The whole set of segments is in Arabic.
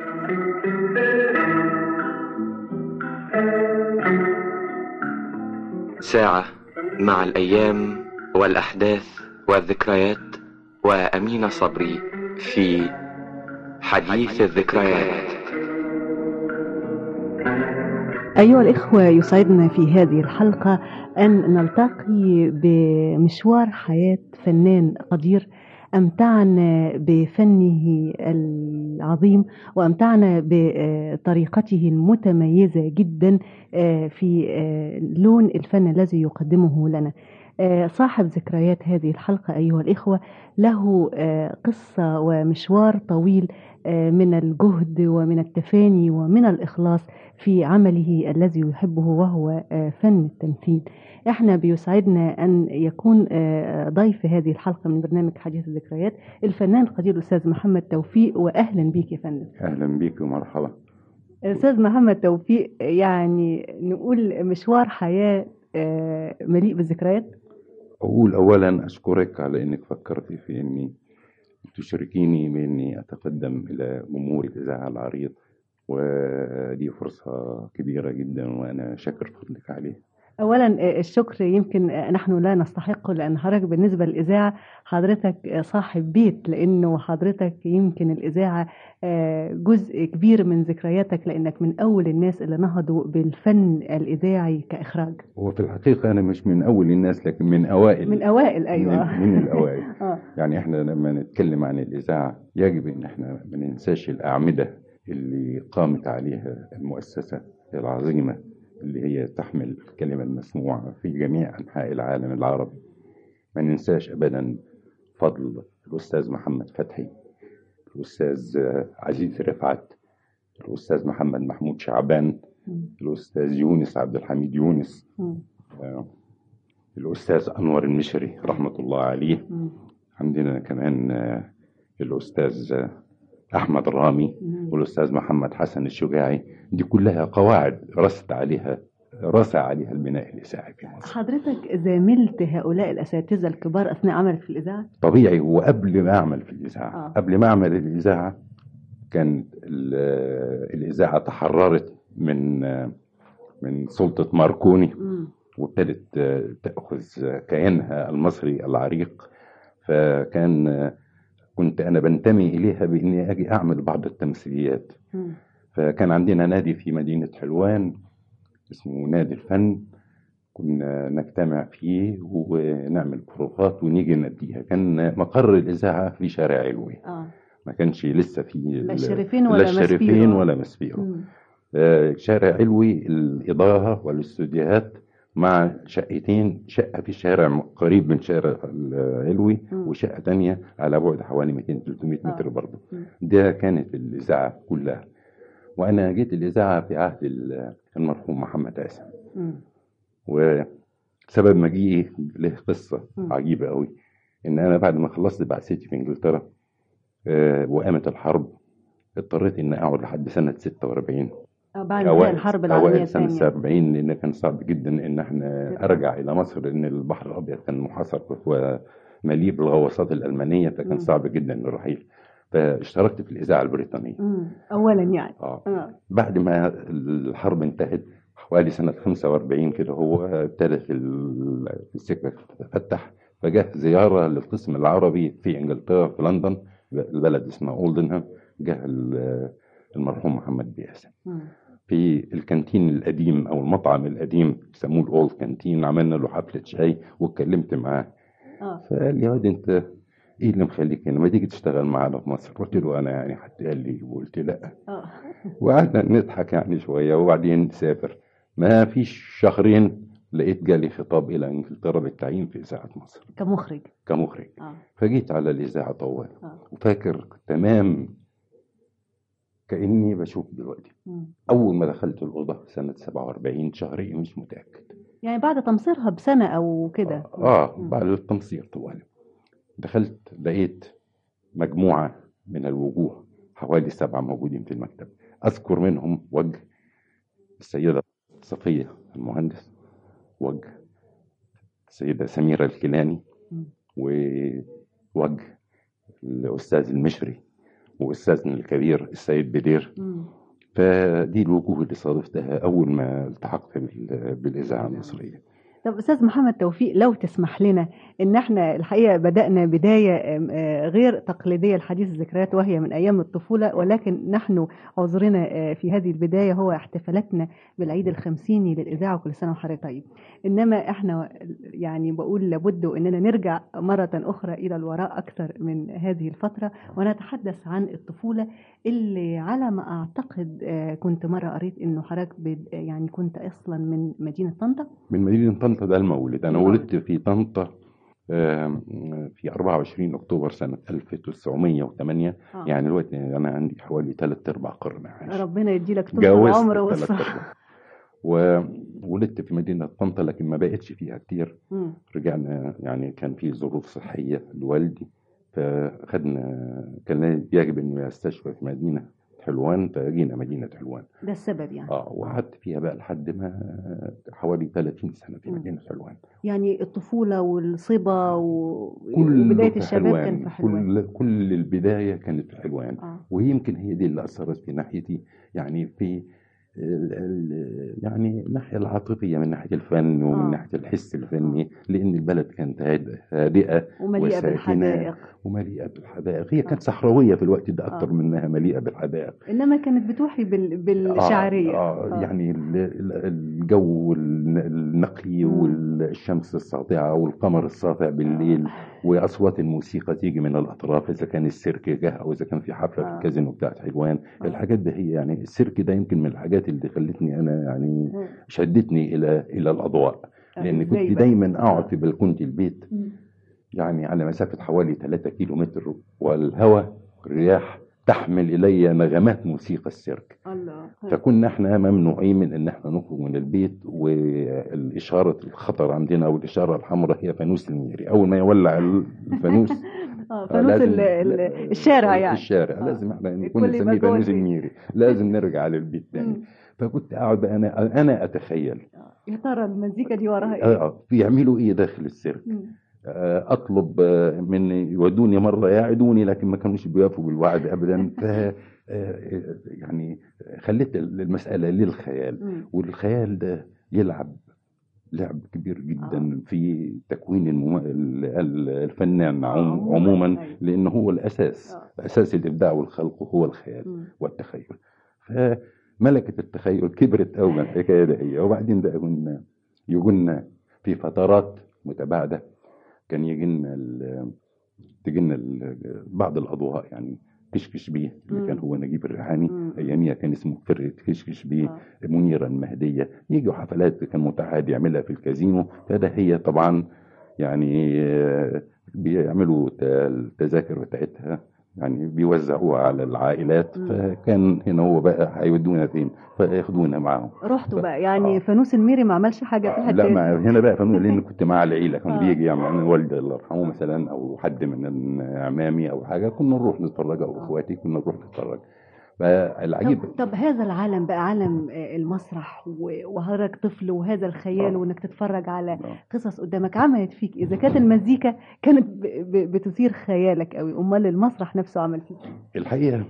ساعة مع الأيام والأحداث والذكريات وأمين صبري في حديث الذكريات. أيها الإخوة، يسعدنا في هذه الحلقة أن نلتقي بمشوار حياة فنان قدير أمتعنا بفنه العظيم وأمتعنا بطريقته المتميزة جدا في لون الفن الذي يقدمه لنا. صاحب ذكريات هذه الحلقة أيها الإخوة له قصة ومشوار طويل من الجهد ومن التفاني ومن الإخلاص في عمله الذي يحبه وهو فن التمثيل. احنا بيسعدنا أن يكون ضيف هذه الحلقة من برنامج حديث الذكريات الفنان القدير الأستاذ محمد توفيق، وأهلا بيك يا فندم. أهلا بيك ومرحبا. أستاذ محمد توفيق، يعني نقول مشوار حياة مليء بالذكريات. أقول أولا أشكرك على أنك فكرتي في أني تشاركيني بأني أتقدم إلى جمهور الإذاعة العريض، ودي فرصة كبيرة جدا وأنا شاكر فضلك عليها. أولا الشكر يمكن نحن لا نستحقه، لأن حضرتك بالنسبة للإذاعة حضرتك صاحب بيت، لأنه حضرتك يمكن الإذاعة جزء كبير من ذكرياتك، لأنك من أول الناس اللي نهضوا بالفن الإذاعي كإخراج. وفي الحقيقة أنا مش من أول الناس، لكن من أوائل. من أوائل، أيوة. من الأوائل. يعني إحنا لما نتكلم عن الإذاعة يجب إن إحنا ما ننساش الأعمدة اللي قامت عليها المؤسسة العظيمة اللي هي تحمل الكلمة المسموعة في جميع أنحاء العالم العربي. ما ننساش أبدا فضل الأستاذ محمد فتحي، الأستاذ عزيز رفعت، الأستاذ محمد محمود شعبان، الأستاذ يونس عبد الحميد يونس، الأستاذ أنور المشري رحمة الله عليه. عندنا كمان الأستاذ أحمد رامي والأستاذ محمد حسن الشجاعي. دي كلها قواعد رسى عليها البناء الإذاعي في مصر. حضرتك زاملت هؤلاء الأساتذة الكبار أثناء عملك في الإذاعة؟ طبيعي. وقبل ما أعمل في الإذاعة قبل ما أعمل الإذاعة كان الإذاعة تحررت من سلطة ماركوني وابتدت تأخذ كيانها المصري العريق. كنت أنا بنتمي إليها بإني أجي أعمل بعض التمثيليات. فكان عندنا نادي في مدينة حلوان اسمه نادي الفن، كنا نجتمع فيه ونعمل بروفات ونيجي نديها. كان مقر الإذاعة في شارع علوي. ما كانش لسه في لا الشريفين ولا مسبيرو. شارع علوي الإضاءة والاستوديوهات مع شقتين، شقة في شارع قريب من شارع علوي وشقة تانية على بعد حوالي 200-300 متر برضه. ده كانت الإذاعة كلها. وأنا جيت الإذاعة في عهد المرحوم محمد قاسم. وسبب مجيئي له قصة عجيبة قوي، إن أنا بعد ما خلصت بعثتي في إنجلترا وقامت الحرب اضطريت إن أقعد لحد سنة 46 بعد الحرب العالمية الثانية. سنة 47 لأن كان صعب جدا إن احنا أرجع إلى مصر، لأن البحر الأبيض كان محاصر ومليء بالغواصات الألمانية، فكان صعب جدا الرحيل. فاشتركت في الإذاعة البريطانية أولا يعني. بعد ما الحرب انتهت حوالي سنة 45 كده هو ابتدت السكة تفتح، فجاء زيارة للقسم العربي في إنجلترا في لندن، البلد اسمها أولدنهام. جاء المرحوم محمد بياسم في الكانتين القديم أو المطعم القديم يسموه الأولد كانتين. عملنا له حفلة شاي واتكلمت معاه. فقال لي: واد انت ايه اللي مخليك هنا؟ ما تيجي تشتغل معانا في مصر؟ قلت له: انا يعني حد قال لي، وقلت لا. وقعدنا نضحك يعني شويه وبعدين سافر. ما فيش شهرين لقيت جالي خطاب الى انجلترا بالتعيين في اذاعه مصر كمخرج. فجيت على الاذاعه طوال وفاكر تمام كاني بشوف دلوقتي. اول ما دخلت الاوضه سنه 47 شهرين مش متاكد، يعني بعد تمصيرها بسنه او كده. بعد التمصير طوال دخلت لقيت مجموعة من الوجوه، حوالي 7 موجودين في المكتب. أذكر منهم وجه السيدة صفية المهندس، وجه السيدة سميرة الكيلاني، ووجه الأستاذ المشري، واستاذنا الكبير السيد بدير. فدي الوجوه اللي صادفتها اول ما التحقت بالاذاعه المصريه. طب أستاذ محمد توفيق، لو تسمح لنا إن احنا الحقيقة بدأنا بداية غير تقليدية لحديث الذكريات، وهي من أيام الطفولة، ولكن نحن عذرنا في هذه البداية هو احتفالاتنا بالعيد الخمسيني للإذاعة، وكل سنة وحضرتك طيب. إنما احنا يعني بقول لابد إننا نرجع مرة أخرى إلى الوراء أكثر من هذه الفترة، ونتحدث عن الطفولة اللي على ما أعتقد كنت مرة قريت إنه حضرتك يعني كنت أصلا من مدينة طنطا. من مدينة طنطا، ده المولد. أنا ولدت في طنطا في 24 أكتوبر سنة 1908. يعني دلوقتي أنا عندي حوالي 3/4 قرن عايش. ربنا يديلك طول العمر والصحة. وولدت في مدينة طنطا لكن ما بقتش فيها كتير. رجعنا، يعني كان في ظروف صحية لوالدي، فخدنا، كان يجب إنه يستشفى في مدينة حلوان، فجينا مدينة حلوان. ده السبب يعني. وقعدت فيها بقى لحد ما حوالي 30 سنة في مدينة حلوان. يعني الطفولة والصبا وبداية الشباب كان في حلوان. كل البداية كانت في حلوان. ويمكن هي دي اللي أثرت في ناحيتي، يعني في يعني الناحية العاطفية من ناحية الفن ومن ناحية الحس الفني، لأن البلد كانت هادئة ومليئة بالحدائق. ومليئة بالحدائق. هي كانت صحراوية في الوقت ده أكتر منها مليئة بالحدائق، إنما كانت بتوحي بالشعرية. يعني الجو النقي والشمس الساطعة والقمر الساطع بالليل، وأصوات الموسيقى تيجي من الأطراف، إذا كان السيرك جه أو إذا كان في حفلة في الكازينو بتاعت حلوان. الحاجات ده هي يعني السيرك ده يمكن من الحاجات اللي خلتني أنا يعني شدتني إلى الأضواء، لأن كنت دايما أقعد في بلكونة البيت يعني على مسافة حوالي 3 كيلومتر، والهواء الرياح تحمل إلي نغمات موسيقى السيرك. فكنا احنا ممنوعين من ان احنا نخرج من البيت، والإشارة الخطر عندنا والإشارة الحمراء هي فانوس الميري. أول ما يولع الفانوس فانوس الشارع، يعني الشارع لازم احنا نكون نسميه فانوس الميري، لازم نرجع للبيت تاني. فكنت أقعد بقى أنا أتخيل يا ترى المزيكا دي وراها إيه؟ بيعملوا إيه داخل السيرك. أطلب من يودوني مرة يعدوني، لكن ما كانوش بيوافقوا بالوعد أبدا. ف يعني خليت المسألة للخيال، والخيال ده يلعب لعب كبير جدا في تكوين الفنان عموما، لأنه هو الأساس. أساس الإبداع والخلق هو الخيال والتخيل. فملكة التخيل كبرت أوي من الحكاية ده هي. وبعدين بقى كنا يجونا في فترات متباعدة، كان تجينا بعض الأضواء، يعني كشكش بيه اللي كان هو نجيب الريحاني، أياميها كان اسمه فرقة كشكش بيه، منيرة المهدية، يجوا حفلات كان متعهد يعملها في الكازينو. فده هي طبعا يعني بيعملوا التذاكر بتاعتها، يعني بيوزعوها على العائلات. فكان هنا هو بقى هيودونا فين، فياخدونا معاهم. رحتوا بقى يعني فانوس الميري ما عملش حاجه في الحته؟ لا، هنا بقى فانوس، لان كنت مع العيله. كان بيجي يعني انا والدي الله يرحمه مثلا، او حد من عمامي او حاجه، كنا نروح نتفرج، او اخواتي كنا نروح نتفرج. فالعجيب طب هذا العالم بقى عالم المسرح، وحضرتك طفل، وهذا الخيال، وانك تتفرج على قصص قدامك، عملت فيك اذا كانت المزيكا كانت بتثير خيالك قوي، امال المسرح نفسه عمل فيك؟ الحقيقه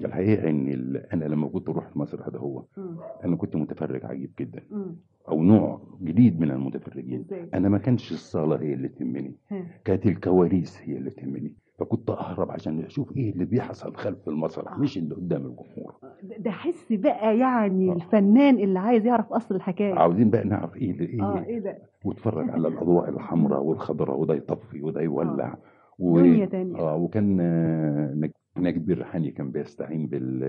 ان انا لما كنت اروح المسرح ده هو انا كنت متفرج عجيب جدا، او نوع جديد من المتفرجين. انا ما كانش الصاله هي اللي تهمني، كانت الكواليس هي اللي تهمني. فكنت اهرب عشان اشوف ايه اللي بيحصل خلف المسرح، مش اللي قدام الجمهور. ده حس بقى يعني الفنان اللي عايز يعرف اصل الحكايه، عاوزين بقى نعرف ايه ده، واتفرج على الاضواء الحمراء والخضراء، وده يطفي وده يولع. دنيا تانية. وكان نجيب الريحاني كان بيستعين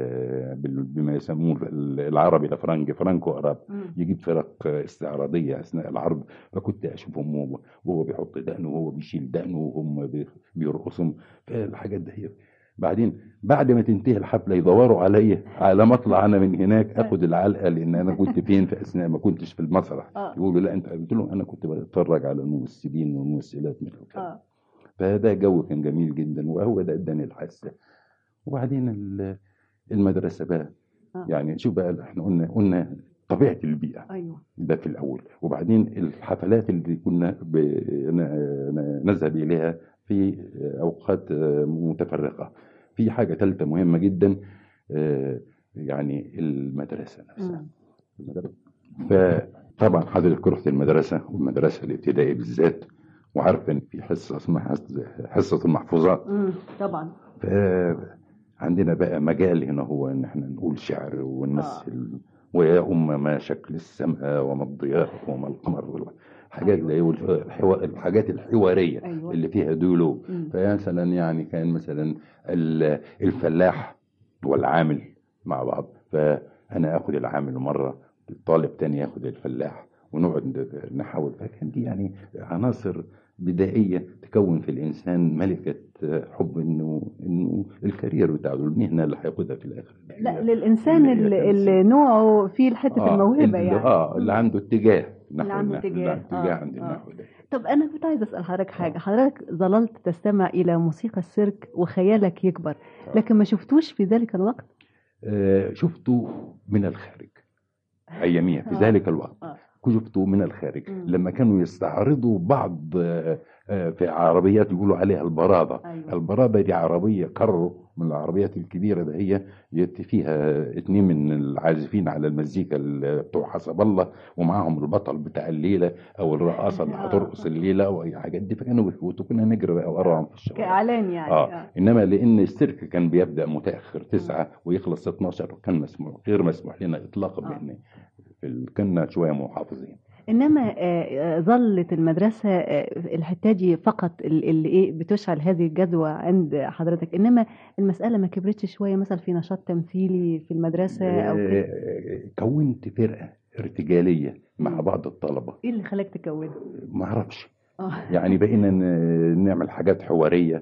بما يسموه العربي الافرنجي، فرانكو اراب، يجيب فرق استعراضيه اثناء العرض. فكنت اشوفهم وهو بيحط دقنه وهو بيشيل دقنه وهم بيرقصوا. فالحاجات ده هي بعدين بعد ما تنتهي الحفله يدوروا عليا على ما اطلع انا من هناك اخد العلقه، لان انا كنت فين في اثناء ما كنتش في المسرح. يقولوا لا انت، قلت لهم انا كنت بتفرج على الممثلين والممثلات من الخلف. فده جو كان جميل جدا، وهو ده اداني الحاسه. وبعدين المدرسه بقى يعني شوف بقى، احنا قلنا طبيعه البيئه. ايوه ده في الاول. وبعدين الحفلات اللي كنا نذهب اليها في اوقات متفرقه، في حاجة ثالثة مهمة جدا، يعني المدرسة نفسها. فطبعا حضرتك رحت المدرسة، والمدرسة الابتدائي بالذات، وعارف ان في حصة اسمها حصة المحفوظات. طبعا. فعندنا بقى مجال هنا هو ان احنا نقول شعر ونمثل، ويا ما شكل السماء وما الضياء وما القمر، الحاجات اللي هي الحاجات الحوارية. أيوة. اللي فيها ديالوج. فمثلا يعني كان مثلا الفلاح والعامل مع بعض، فانا اخد العامل مرة، الطالب تاني ياخد الفلاح، ونقعد نحاول. فكان دي يعني عناصر بدائية تكون في الإنسان ملكة حب إنه الكارير بتاعه، المهنة اللي هياخدها في الآخر. لا، للإنسان اللي نوعه فيه حتة الموهبة، يعني اللي عنده اتجاه اللي عنده اتجاه عند النحو ده. طب أنا كنت عايزة أسأل حضرتك حاجة. حضرتك ظللت تستمع إلى موسيقى السيرك وخيالك يكبر، لكن ما شفتوش في ذلك الوقت؟ شفته من الخارج أياميها في ذلك الوقت. شفته من الخارج لما كانوا يستعرضوا بعض في عربيات يقولوا عليها البرادة. أيوة. البرادة دي عربية كرو من العربيات الكبيرة ده، هي فيها 2 من العازفين على المزيكا بتوع حسب الله، ومعهم البطل بتاع الليلة او الرقاصة اللي هترقص الليلة او اي حاجات دي. فكانوا بيفوتوا، كنا نجري بقى وراهم في الشوارع كإعلان يعني. انما لان السيرك كان بيبدأ متأخر 9 ويخلص 12، كان مسموح غير مسموح لنا اطلاقا بان كنا شوية محافظين. انما ظلت المدرسه الحته دي فقط اللي بتشعل هذه الجدوى عند حضرتك، انما المساله ما كبرتش شويه مثلا في نشاط تمثيلي في المدرسه او كده؟ كونت فرقه ارتجاليه مع بعض الطلبه. ايه اللي خلاك تكونه؟ ما اعرفش. يعني بقينا نعمل حاجات حواريه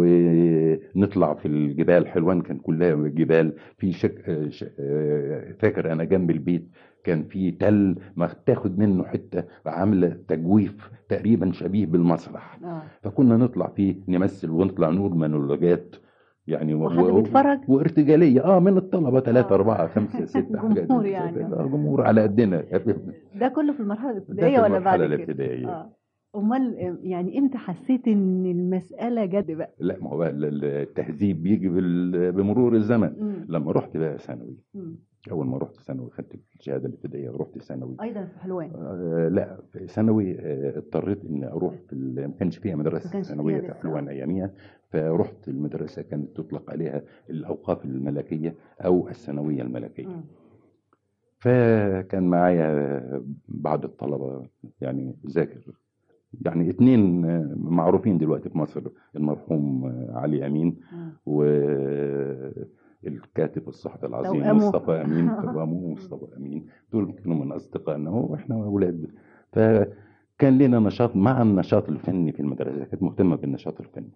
ونطلع في الجبال. حلوان كان كلها جبال. في فاكر انا جنب البيت كان في تل ما تاخد منه حته عامله تجويف تقريبا شبيه بالمسرح. فكنا نطلع فيه نمثل ونطلع نقول مونولوجات يعني وارتجاليه من الطلبه 3 4 5 6 حاجات. جمهور يعني. جمهور على قدنا. ده كله في المرحله الابتدائيه ولا بعد كده؟ الابتدائيه. امال يعني امتى حسيت ان المساله جد بقى؟ لا، ما هو التهذيب بيجي بمرور الزمن. لما رحت بقى ثانوي، اول ما رحت ثانوي خدت الشهاده الابتدائيه ورحت ثانوي ايضا في حلوان. لا، في ثانوي اضطريت اني اروح ما كانش فيها مدرسه ثانويه في حلوان اياميها. فرحت المدرسه كانت تطلق عليها الاوقاف الملكيه او الثانويه الملكيه. فكان معايا بعض الطلبه يعني ذاكر، يعني 2 معروفين دلوقتي في مصر، المرحوم علي امين والكاتب الصحفي العظيم مصطفى امين. مصطفى امين دول كانوا من اصدقائنا واحنا اولاد. فكان لنا نشاط مع النشاط الفني في المدرسه، كانت مهتمه بالنشاط الفني.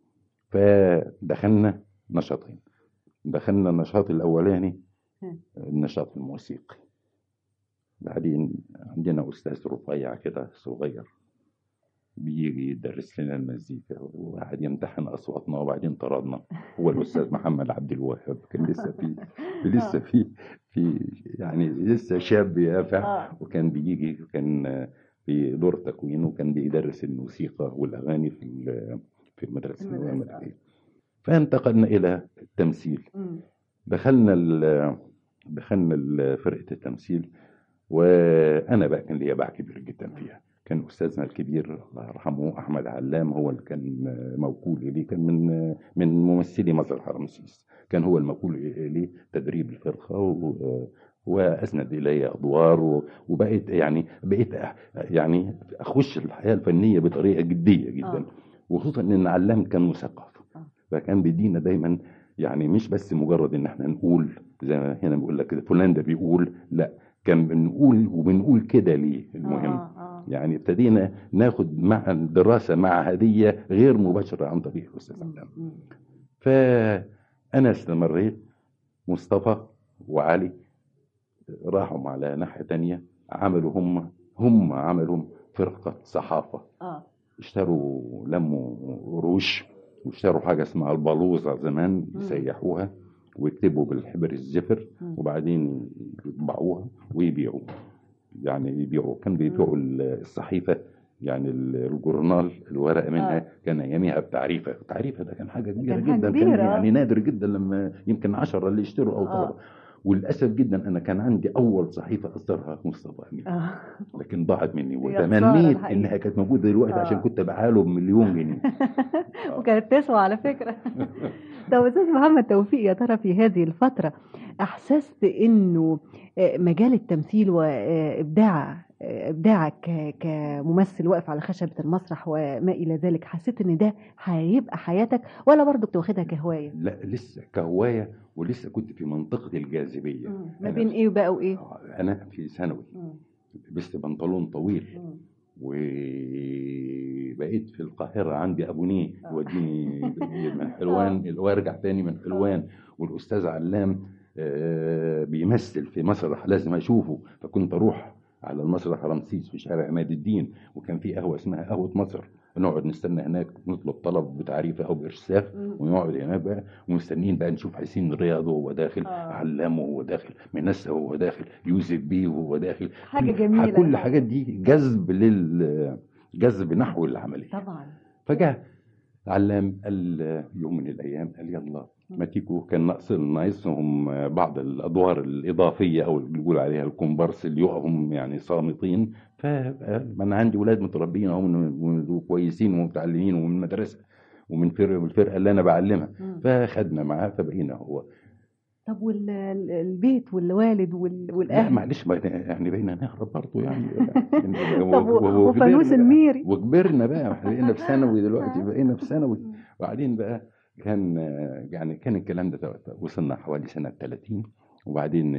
فدخلنا نشاطين. دخلنا النشاط الاولاني النشاط الموسيقي. بعدين عندنا استاذ رفيع كده صغير بيجي يدرس لنا المزيكا وقعد يمتحن اصواتنا، وبعدين طردنا. هو الاستاذ محمد عبد الوهاب كان لسه في يعني لسه شاب يافع، وكان بيجي كان في دور تكوين، وكان بيدرس الموسيقى والاغاني في المدرسه الملكيه. فانتقلنا الى التمثيل. دخلنا فرقه التمثيل، وانا بقى كان ليا باع كبير جدا فيها. كان استاذنا الكبير الله يرحمه احمد علام هو اللي كان موكول لي، كان من ممثلي مسرح رمسيس، كان هو الموكول لي تدريب الفرقه واسند الي ادوار، وبقيت يعني اخش الحياه الفنيه بطريقه جديه جدا. وخصوصا ان علام كان مثقف، فكان بيدينا دايما يعني مش بس مجرد ان احنا نقول زي ما هنا بيقول لك كده فلان ده بيقول، لا، كان بنقول كده ليه. المهم يعني ابتدينا ناخد مع الدراسة معهدية غير مباشرة عن طريق الأستاذ علام. فأنا استمريت. مصطفى وعلي راحوا على ناحية تانية، عملوا هم عملوا فرقة صحافة. لموا روش واشتروا حاجة اسمها البلوزة زمان يسيحوها ويكتبوا بالحبر الزفر، وبعدين يطبعوها ويبيعوا. يعني كانوا بيبيعوا الصحيفة يعني الجورنال الورق منها كان اياميها بتعريفه. التعريفه ده كان حاجه كبيره جدا، كان يعني نادر جدا لما يمكن 10 اللي يشتروا او طلبه. وللاسف جدا انا كان عندي اول صحيفه اصدرها مصطفى امين، لكن ضاعت مني، وتمنيت انها كانت موجوده دلوقتي عشان كنت بحاله بمليون جنيه. وكانت تسوى على فكره. طب استاذ محمد توفيق، يا ترى في هذه الفتره احسست انه مجال التمثيل وابداعك كممثل واقف على خشبه المسرح وما الى ذلك، حسيت ان ده هيبقى حياتك ولا برضه كنت واخدها كهوايه؟ لا لسه كهوايه، ولسه كنت في منطقه الجاذبيه. ما بين ايه بقى وايه؟ انا في ثانوي لبست بنطلون طويل وبقيت في القاهرة عندي أبونيه يوديني من حلوان وارجع تاني من حلوان، والأستاذ علام بيمثل في مسرح لازم أشوفه، فكنت أروح على المسرح رمسيس في شارع عماد الدين، وكان في قهوة اسمها قهوة مصر، نقعد نستنى هناك نطلب طلب بتعريفه او بارساف، ونقعد هناك بقى ومستنيين بقى نشوف حسين رياض وهو داخل، علام وهو داخل، منسى وهو داخل، يوسف بيه وهو داخل. حاجه جميله. كل الحاجات دي جذب نحو العمليه طبعا. فجاء علام قال يوم من الايام قال يلا ما تيجوا، كان ناقصهم بعض الادوار الاضافيه او اللي بيقول عليها الكومبارس اللي يقفهم يعني صامتين، فانا عندي ولاد متربيين هم كويسين ومتعلمين ومن المدرسه ومن الفرقه اللي انا بعلمها، فخدنا معاه فبقينا هو. طب والبيت والوالد والاهل؟ لا معلش يعني بقينا نهرب برضه يعني. طب وفانوس الميري وكبرنا بقى، بقينا في ثانوي دلوقتي، بقينا في ثانوي. وبعدين بقى كان الكلام ده وصلنا حوالي سنه 30، وبعدين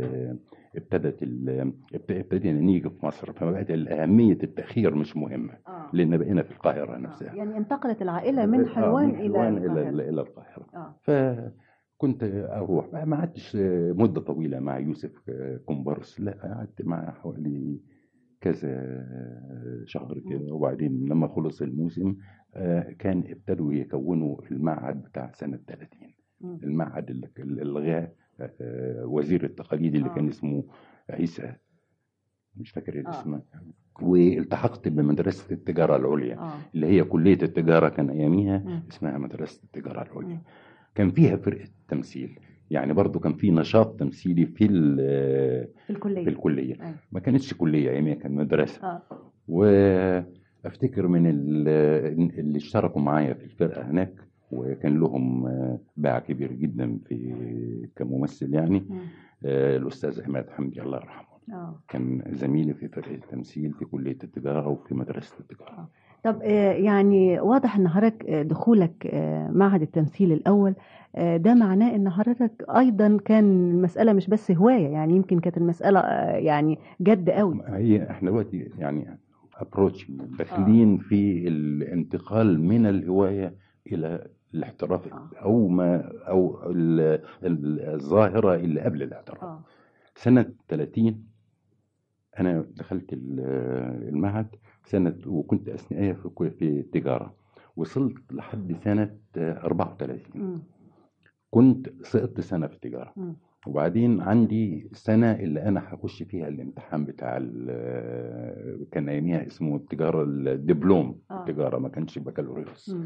ابتدينا نيجي في مصر، فبقت أهمية التأخير مش مهمة لأن بقينا في القاهرة نفسها. يعني انتقلت العائلة من حلوان إلى القاهرة. فكنت أروح ما قعدتش مدة طويلة مع يوسف كومبارس، لا قعدت معاه حوالي كذا شهر كده. وبعدين لما خلص الموسم كان ابتدوا يكونوا المعهد بتاع سنة 30، المعهد اللي الغاه وزير التقاليد اللي كان اسمه عيسى، مش فاكر الاسم. والتحقت بمدرسة التجارة العليا اللي هي كلية التجارة، كان أياميها اسمها مدرسة التجارة العليا. كان فيها فرقة تمثيل، يعني برضو كان في نشاط تمثيلي في الكلية. ما كانتش كلية أياميها، كان مدرسة. وأفتكر من اللي اشتركوا معايا في الفرقة هناك وكان لهم باع كبير جدا في كممثل يعني الأستاذ عماد حمدي الله يرحمه. كان زميلي في فرقة التمثيل في كلية التجارة وفي مدرسة التجارة. طب يعني واضح ان حضرتك دخولك معهد التمثيل الأول ده معناه ان حضرتك أيضا كان المسألة مش بس هواية، يعني يمكن كانت المسألة يعني جد قوي. هي احنا دلوقتي يعني ابروتش داخلين في الانتقال من الهواية إلى الاحتراف أو الظاهرة اللي قبل الاحتراف. سنة 30 أنا دخلت المعهد وكنت أثناء في التجارة، وصلت لحد سنة 34. كنت سقطت سنة في التجارة، وبعدين عندي سنة اللي أنا هخش فيها الامتحان بتاع كان أياميها اسمه التجارة الدبلوم التجارة، ما كانش بكالوريوس.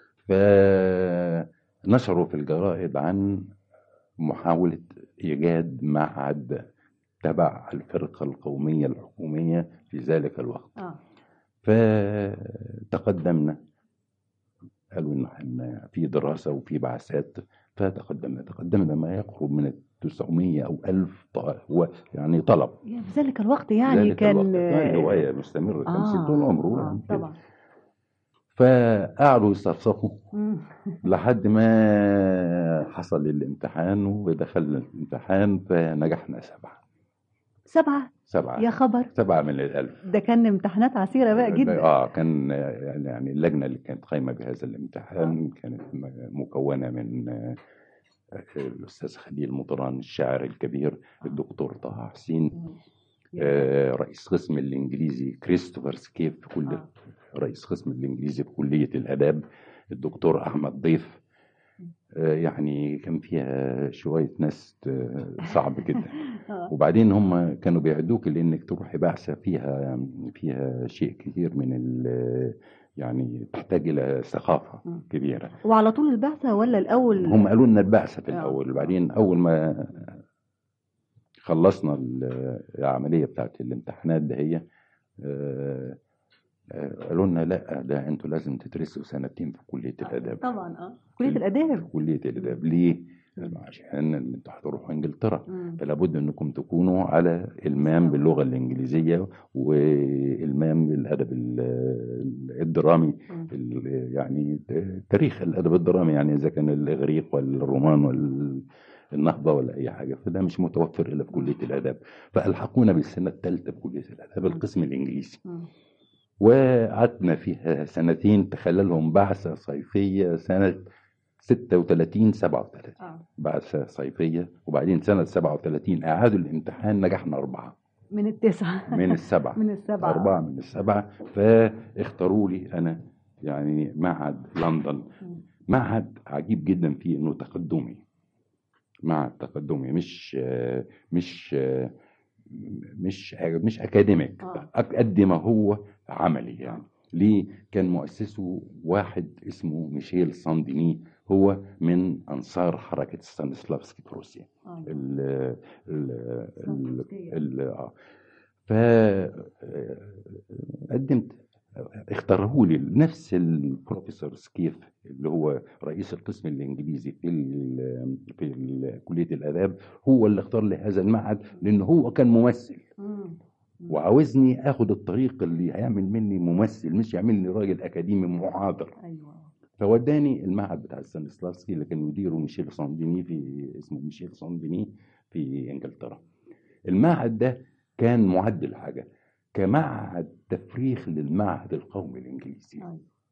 فنشروا في الجرائد عن محاولة إيجاد معهد تبع الفرقة القومية الحكومية في ذلك الوقت. فتقدمنا، قالوا إن في دراسة وفي بعثات، فتقدمنا ما يقرب من 900 أو 1000 يعني طلب في ذلك الوقت. يعني كان هواية مستمرة تمثيل طول عمره طبعا. فقعدوا يستفسروا لحد ما حصل الامتحان ودخلنا الامتحان فنجحنا 7 يا خبر. 7 من 1000. ده كان امتحانات عسيرة بقى جدا. كان يعني اللجنة اللي كانت قايمة بهذا الامتحان كانت مكونة من الأستاذ خليل مطران الشاعر الكبير، الدكتور طه حسين، رئيس قسم الإنجليزي كريستوفر سكيف في رئيس قسم الإنجليزي في كلية الآداب الدكتور أحمد ضيف. يعني كان فيها شوية ناس صعب جدا. وبعدين هم كانوا بيعدوك لانك تروحي بعثه فيها شيء كثير يعني تحتاج الى ثقافه كبيره. وعلى طول البعثه ولا الاول؟ هم قالوا لنا البعثه في الاول، وبعدين اول ما خلصنا العمليه بتاعت الامتحانات ده هي قالوا لنا لا، ده انتوا لازم تدرسوا سنتين في كليه الاداب. طبعا كليه الاداب. كليه الاداب ليه؟ عشان انتوا هتروحوا انجلترا، فلا بد انكم تكونوا على المام باللغه الانجليزيه والمام بالادب الدرامي، يعني تاريخ الادب الدرامي، يعني اذا كان الاغريق والرومان والنهضه ولا اي حاجه، فده مش متوفر الا في كليه الاداب. فالحقونا بالسنه الثالثه في كليه الاداب القسم الانجليزي، وقعدنا فيها سنتين، تخللهم بعثه صيفيه سنه 36 37 بعثة صيفية، وبعدين سنة 37 أعادوا الامتحان، نجحنا 4 من التسعة من السبعة 4 من السبعة. فاختاروا لي أنا يعني معهد لندن، معهد عجيب جدا فيه إنه تقدمي، معهد تقدمي، مش أكاديميك قد ما هو عملي يعني. ليه؟ كان مؤسسه واحد اسمه ميشيل سانديني، هو من أنصار حركة ستانسلافسكي في روسيا. فقدمت، اختاره لي نفس البروفيسور سكيف اللي هو رئيس القسم الإنجليزي في كلية الآداب، هو اللي اختار لي هذا المعهد، لأنه هو كان ممثل وعاوزني اخد الطريق اللي هيعمل مني ممثل، مش يعملني راجل اكاديمي محاضر. فوداني المعهد بتاع ستانسلافسكي اللي كان مديره ميشيل سانديني، اسمه ميشيل سانديني في انجلترا. المعهد ده كان معدل حاجه كمعهد تفريخ للمعهد القومي الانجليزي،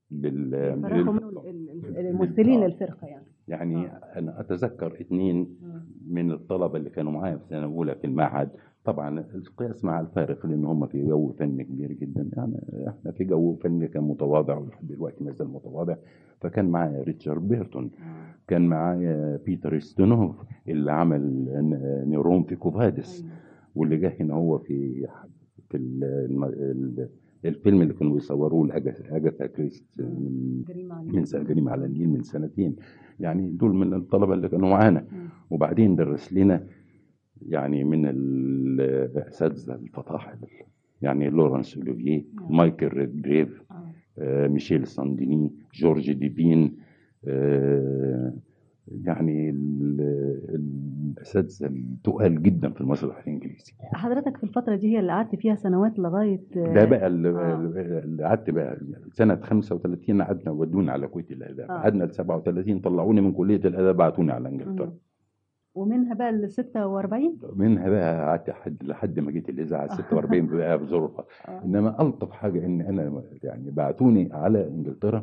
الممثلين للفرقه يعني انا اتذكر 2 من الطلبه اللي كانوا معايا في سنه اولى في المعهد، طبعا القياس مع الفارق لان هم في جو فني كبير جدا، يعني احنا في جو فني كان متواضع ولحد دلوقتي ما زال متواضع. فكان معايا ريتشارد بيرتون، كان معايا بيتر ستونوف اللي عمل نيرون في كوفادس، واللي جه هنا هو في الفيلم اللي كانوا بيصوروه لاجاثا كريست من جريمة على النيل من سنتين. يعني دول من الطلبه اللي كانوا معانا. وبعدين درس لنا يعني من الاساتذه الفطاحل، يعني لورانس اوليفيه، مايكل ريدجريف، ميشيل سانديني، جورج ديبين، يعني الاساتذه التقال جدا في المسرح الانجليزي. حضرتك في الفتره دي هي اللي قعدت فيها سنوات لغايه ده بقى اللي قعدت بقى سنه 35 قعدنا ودونا على كليه الاداب، قعدنا ل 37 طلعوني من كليه الاداب بعتوني على انجلترا. ومنها بقى ال 46 منها بقى قعدت لحد ما جيت الاذاعه 46 بقى بظروفها. انما الطف حاجه ان انا يعني بعتوني على انجلترا،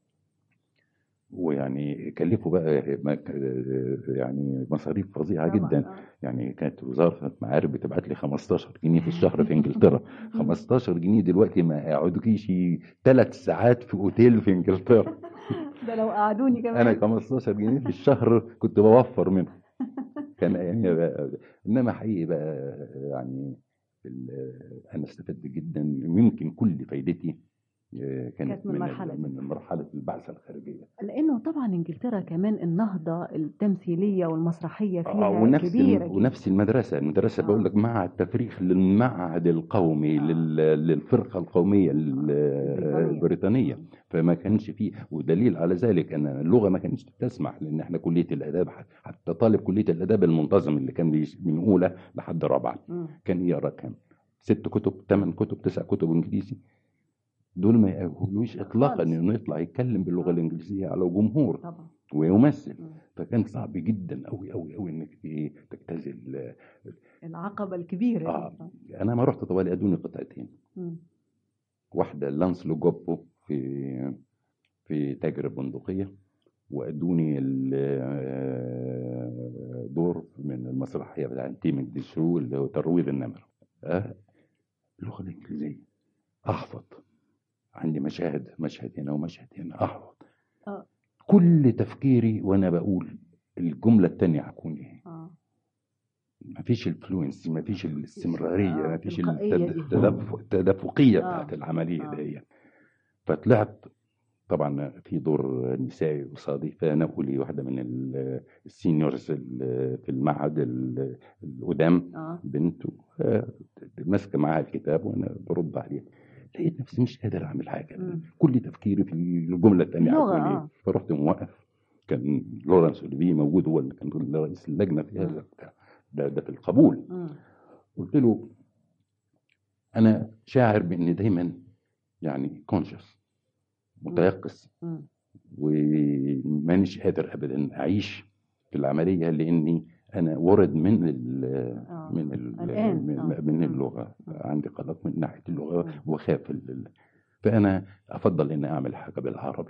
ويعني كلفوا بقى يعني مصاريف فظيعه جدا. يعني كانت وزاره المعارف بتبعت لي 15 جنيه في الشهر في انجلترا. 15 جنيه دلوقتي ما يقعدوكيش 3 ساعات في اوتيل في انجلترا. ده لو قعدوني كمان انا 15 جنيه في الشهر كنت بوفر منه، كان ايامها بقى. انما حقيقي بقى يعني انا استفدت جدا، يمكن كل فايدتي كانت من مرحلة البعثة الخارجية، لأنه طبعا إنجلترا كمان النهضة التمثيلية والمسرحية فيها كبيرة ونفس المدرسة بقول لك معهد تفريخ للمعهد القومي للفرقة القومية البريطانية. فما كانش فيه، ودليل على ذلك أن اللغة ما كانتش تسمح، لأن احنا كلية الآداب حتى طالب كلية الآداب المنتظم اللي كان من أولى لحد رابعة كان يقرأ كام 6 كتب 8 كتب 9 كتب إنجليزي. دول ما يأهلوش اطلاقا انه يطلع يتكلم باللغه الانجليزيه على جمهور طبعا ويمثل. فكان صعب جدا قوي قوي قوي انك تجتاز العقبه الكبيره. انا ما رحت طوالي ادوني قطعتين. واحده لانسلو جوبو في تاجر البندقيه، وادوني دور من المسرحيه بتاع تيمك دي شو اللي هو ترويض النمر. اللغه الانجليزيه احفظ، عندي مشهد هنا ومشهد هنا احفظ. كل تفكيري وانا بقول الجمله الثانيه هتكون ايه. مفيش الفلوينسي، مفيش الاستمراريه، مفيش التلقائية دي. التدفقيه بتاعت العمليه دي. فطلعت طبعا في دور نسائي قصادي، فانا اقولي واحده من السينيورز في المعهد القدام، بنت ماسكه معاها الكتاب وانا برد عليها، لقيت نفسي مش قادر اعمل حاجه. كل تفكيري في الجمله الثانيه. فرحت موقف، كان لورانس اوليفي موجود، هو اللي كان رئيس اللجنه في هذا ده في القبول. قلت له انا شاعر باني دايما يعني كونشس، متيقظ، ومانيش قادر ابدا اعيش في العمليه، لاني انا ورد من اللغه، عندي قلق من ناحيه اللغه وخاف فانا افضل اني اعمل حاجه بالعربي.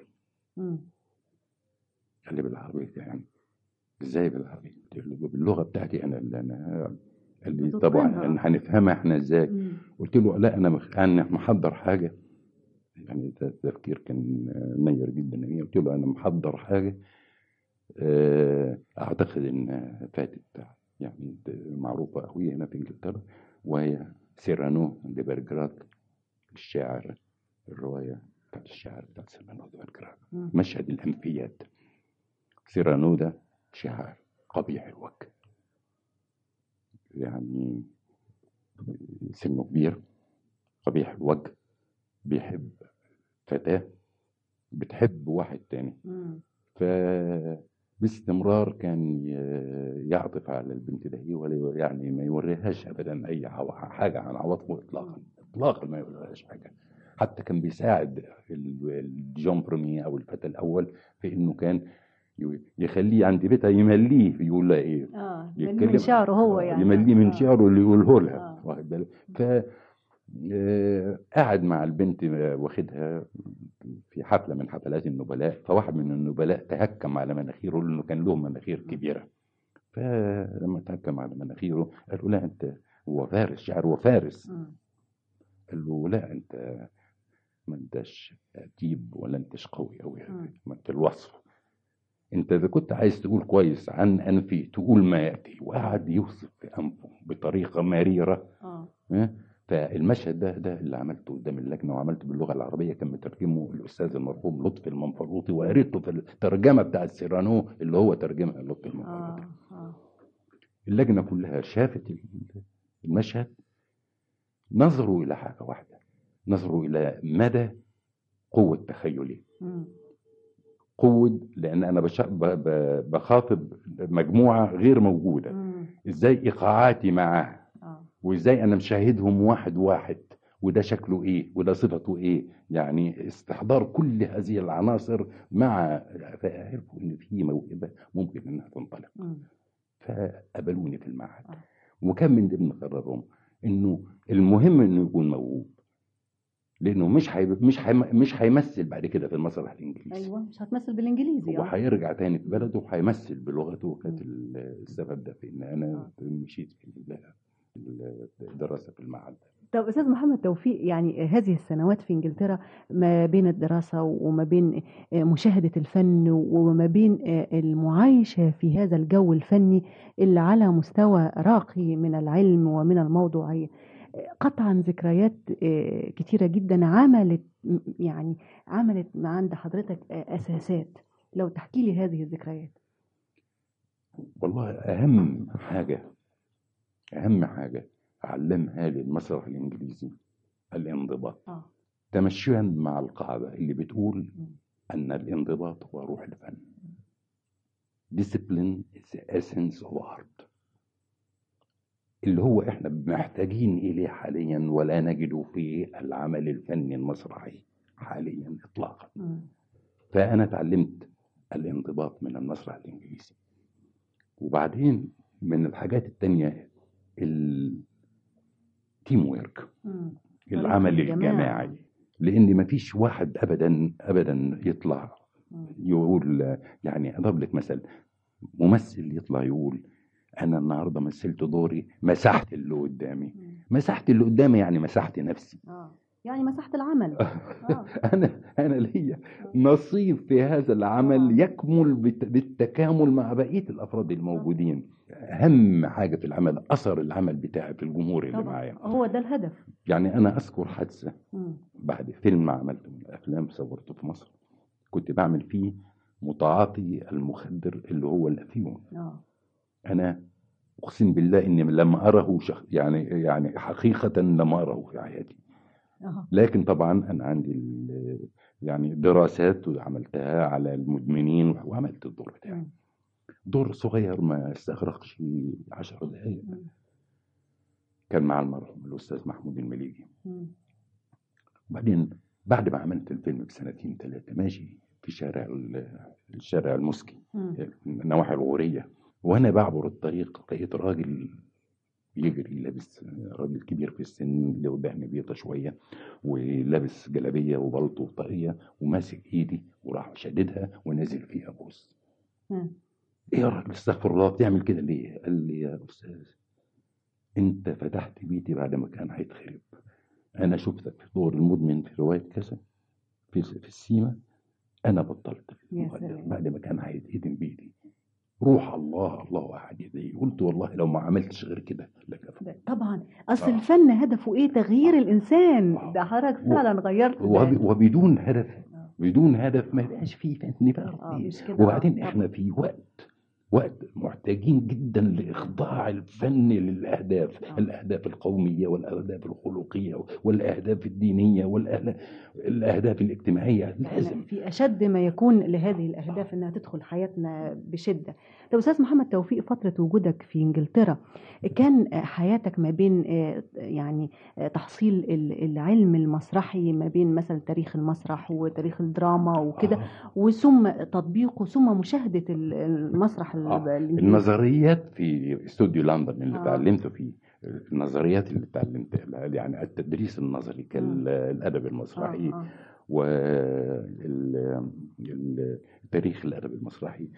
قال لي بالعربي يعني ازاي بالعربي؟ قلت له باللغه بتاعتي انا قال لي طبعا هنفهمها احنا ازاي؟ قلت له لا، انا محضر حاجه، يعني التفكير كان نير جدا. قلت له انا محضر حاجه اعتقد ان فاتت، يعني معروفه قوي هنا في انجلترا، وهي سيرانو دي برجرات، الشاعر، الروايه بتاعت الشاعر بتاعت سيرانو دي برجرات، مشهد الانفيات. سيرانو ده شاعر قبيح الوجه، يعني سنه كبير، قبيح الوجه، بيحب فتاة بتحب واحد تاني، فباستمرار كان يعطف على البنت ده، ولا يعني ما يوريهاش ابدا اي حاجه عن عواطفه اطلاقا ما يوريهاش حاجه. حتى كان بيساعد الجون بريمي او الفتى الاول في انه كان يخليه عند بيتها يمليه، يقول لها ايه، يمليه من شعره هو، يعني يمليه من شعره اللي يقوله لها، واخد بالك. قاعد مع البنت واخدها في حفله من حفلات النبلاء، فواحد من النبلاء تهكم على مناخيره لانه كان له مناخير كبيره. فلما تهكم على مناخيره قالوا لا انت، هو فارس، شاعر وفارس. قال له لا انت ما انتش اديب ولا انتش قوي قوي، ما انت الوصف. انت اذا كنت عايز تقول كويس عن انفي تقول ما ياتي. وقعد يوصف في انفه بطريقه مريره. فالمشهد ده اللي عملته قدام اللجنه، وعملته باللغه العربيه، كان مترجمه الاستاذ المرحوم لطفي المنفلوطي، وقريته في الترجمه بتاعت سيرانو اللي هو ترجمها لطفي المنفلوطي. اللجنه كلها شافت المشهد، نظروا الى حاجه واحده، نظروا الى مدى قوه تخيلي. قوة، لأن أنا بخاطب مجموعة غير موجودة. إزاي إيقاعاتي معاه، وإزاي أنا مشاهدهم واحد واحد، وده شكله إيه وده صفته إيه، يعني استحضار كل هذه العناصر مع، فعرفوا إن في موهبة ممكن إنها تنطلق. فقبلوني في المعهد. وكان من ضمن قرارهم إنه المهم إنه يكون موهوب، لانه مش هيمثل بعد كده في المسرح الانجليزي. ايوه، مش هتمثل بالانجليزي، هو هيرجع تاني في بلده وهيمثل بلغته. وكانت السبب ده في ان انا مشيت في الدراسه في المعهد. طب استاذ محمد توفيق، يعني هذه السنوات في انجلترا ما بين الدراسه وما بين مشاهده الفن وما بين المعايشه في هذا الجو الفني اللي على مستوى راقي من العلم ومن الموضوعيه، قطعا ذكريات كتيرة جدا عملت عند حضرتك أساسات. لو تحكي لي هذه الذكريات. والله أهم حاجة علمها لي المسرح الإنجليزي الانضباط. تمشيا مع القاعدة اللي بتقول أن الانضباط هو روح الفن. Discipline is the essence of art، اللي هو احنا محتاجين اليه حاليا ولا نجده في العمل الفني المسرحي حاليا اطلاقا. فانا تعلمت الانضباط من المسرح الانجليزي. وبعدين من الحاجات التانية التيم ويرك، العمل الجماعي، لان مفيش واحد ابدا يطلع يقول، يعني اضرب لك مثل، ممثل يطلع يقول انا النهارده مثلت دوري، مسحت اللي قدامي. مسحت اللي قدامي يعني مسحت نفسي. يعني مساحة العمل. أنا ليا نصيب في هذا العمل يكمل بالتكامل مع بقية الأفراد الموجودين. أهم حاجة في العمل أثر العمل بتاعي في الجمهور اللي معايا. هو ده الهدف. يعني أنا أذكر حادثة بعد فيلم عملته من الأفلام صورته في مصر، كنت بعمل فيه متعاطي المخدر اللي هو الأفيون. أنا أقسم بالله إني لم أره يعني حقيقة لم أره في حياتي. لكن طبعا أنا عندي يعني دراسات عملتها على المدمنين وعملت الدور بتاعي. دور صغير ما استغرقش 10 دقائق. كان مع المرحوم الأستاذ محمود المليجي. بعدين بعد ما عملت الفيلم بسنتين 3 ماشي في الشارع المسكي النواحي الغورية، وأنا بعبر الطريق لقيت راجل يجري لابس، راجل كبير في السن اللي ودعني بيضة شوية ولابس جلابية وبلطو وطاقية وماسك ايدي وراح شددها ونازل فيها بوس. ايه يا راجل استغفر الله بتعمل كده ليه؟ قال لي يا استاذ انت فتحت بيتي بعد ما كان هيتخرب. انا شفتك في دور المدمن في رواية كذا في السيما، انا بطلت بعد ما كان هيتهدم بيتي. روح الله احد يدي. قلت والله لو ما عملتش غير كده لكفى. طبعا اصل الفن هدفه ايه؟ تغيير الانسان. ده حضرتك فعلا غيرت وبدون هدف بدون هدف ما يبقاش فيه فن بقى. وبعدين احنا في وقت محتاجين جدا لإخضاع الفن للأهداف، الأهداف القومية والأهداف الخلقية والأهداف الدينية والأهداف الاجتماعية. لازم في أشد ما يكون لهذه الأهداف أنها تدخل حياتنا بشدة. طب أستاذ محمد توفيق، فترة وجودك في إنجلترا كان حياتك ما بين يعني تحصيل العلم المسرحي، ما بين مثلا تاريخ المسرح وتاريخ الدراما وكده، وثم تطبيقه ثم مشاهدة المسرح النظريات في استوديو لندن اللي تعلمت فيه، النظريات اللي تعلمتها يعني التدريس النظري كالأدب المسرحي والتاريخ الأدب المسرحي،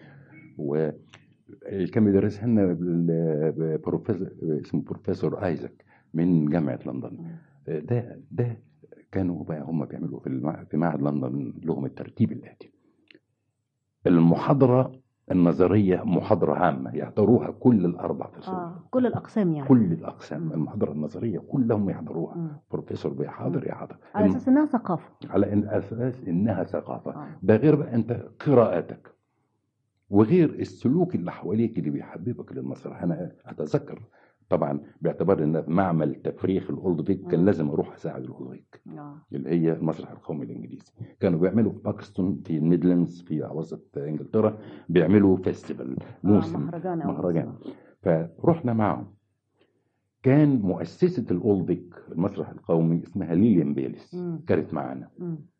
وكان بيدرسها لنا بروفيسور اسمه بروفيسور آيزاك من جامعة لندن. ده كانوا بقى هم بيعملوا في معهد لندن لهم الترتيب الآتي: المحاضرة النظرية محاضرة عامة يحضروها كل الأربع فصول، كل الأقسام يعني كل الأقسام. المحاضرة النظرية كلهم يحضروها. بروفيسور بيحاضر على أساس إنها ثقافة، على أساس إنها ثقافة. ده غير بقى أنت قراءاتك وغير السلوك اللي حواليك اللي بيحببك للمسرح. أنا أتذكر طبعا باعتبار ان في معمل تفريخ الاولدفيك كان لازم اروح اساعد الاولدفيك اللي هي المسرح القومي الانجليزي. كانوا بيعملوا في باكستون في الميدلاندز في وسط انجلترا بيعملوا فيستيفال موسم مهرجان. فرحنا معهم. كان مؤسسة الاولدفيك المسرح القومي اسمها ليليان بيلس كانت معانا.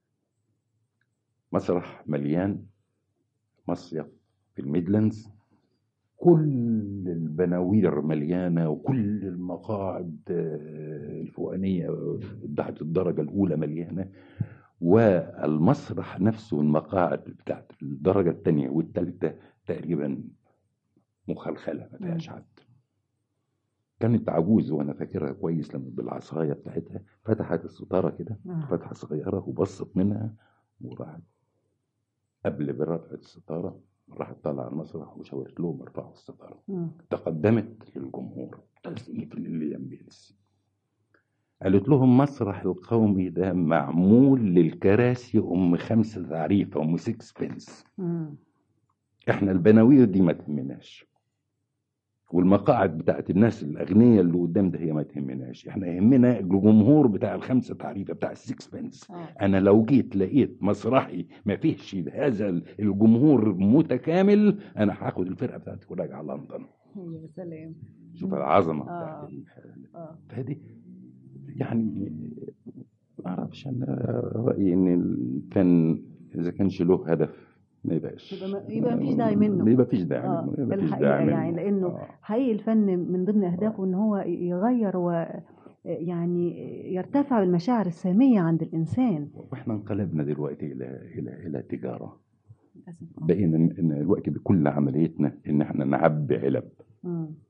مسرح مليان، مصيف في الميدلاندز، كل البناوير مليانة وكل المقاعد الفوقانية بتاعت الدرجة الأولى مليانة، والمسرح نفسه المقاعد بتاعت الدرجة الثانية والثالثة تقريبا مخلخلة ما فيهاش حد. كانت عجوز وانا فاكرها كويس لما بالعصاية بتاعتها فتحت الستارة كده فتحة صغيرة وبصت منها وراحت قبل برفع الستارة راحت طالعة على المسرح وشاورت لهم ارفعوا الستارة. تقدمت للجمهور تسقيف لليليان بيلس، قالت لهم مسرح القومي ده معمول للكراسي 5 تعريفة 6 بنس. احنا البناوير دي ما تهمناش، والمقاعد بتاعت الناس الأغنياء اللي قدام ده هي ما تهمناش. احنا يهمنا الجمهور بتاع 5 تعريفة بتاع 6 بنس. انا لو جيت لقيت مسرحي ما فيهش هذا الجمهور متكامل انا هاخد الفرقة بتاعتي وراجع لندن. يا سلام، شوف العظمة بتاعت هذه. يعني ما اعرفش، انا رأيي ان الفن اذا كانش له هدف ما يبقاش، يبقى مفيش داعي منه. يبقى مفيش داعي منه. الحقيقة يعني لأنه حقيقي الفن من ضمن أهدافه إن هو يغير ويعني يرتفع المشاعر السامية عند الإنسان. وإحنا انقلبنا دلوقتي إلى تجارة. بقينا إن الوقت بكل عمليتنا إن إحنا نعبي علب.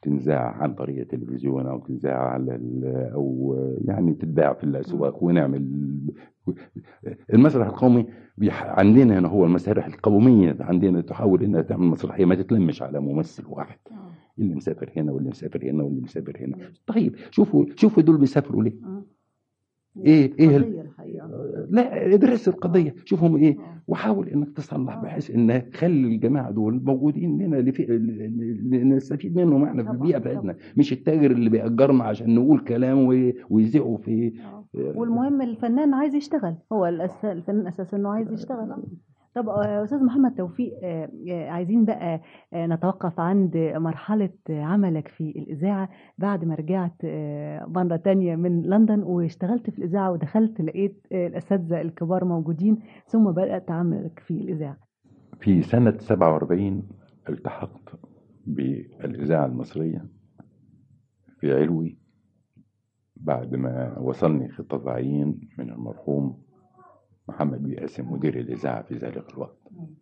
تنذاع عن طريق التلفزيون أو تنذاع على أو يعني تتباع في الأسواق ونعمل المسرح القومي. عندنا هنا هو المسارح القومية عندنا تحاول إنها تعمل مسرحية ما تتلمش على ممثل واحد، اللي مسافر هنا واللي مسافر هنا واللي مسافر هنا. طيب شوفوا دول بيسافروا ليه؟ ايه لا ادرس القضيه، شوفهم ايه وحاول انك تصلح بحيث ان خلي الجماعه دول موجودين لنا اللي نستفيد منهم احنا في البيئه بتاعتنا، مش التاجر اللي بيأجرنا عشان نقول كلام ويذيعوا في. والمهم الفنان عايز يشتغل، هو الفنان اساسا انه عايز يشتغل. طب استاذ محمد توفيق، عايزين بقى نتوقف عند مرحله عملك في الاذاعه بعد ما رجعت مره تانية من لندن واشتغلت في الاذاعه ودخلت لقيت الاساتذه الكبار موجودين، ثم بدات عملك في الاذاعه. في سنه 47 التحقت بالاذاعه المصريه في علوي بعد ما وصلني خطاب عين من المرحوم محمد بيه قاسم مدير الإذاعة في ذلك الوقت.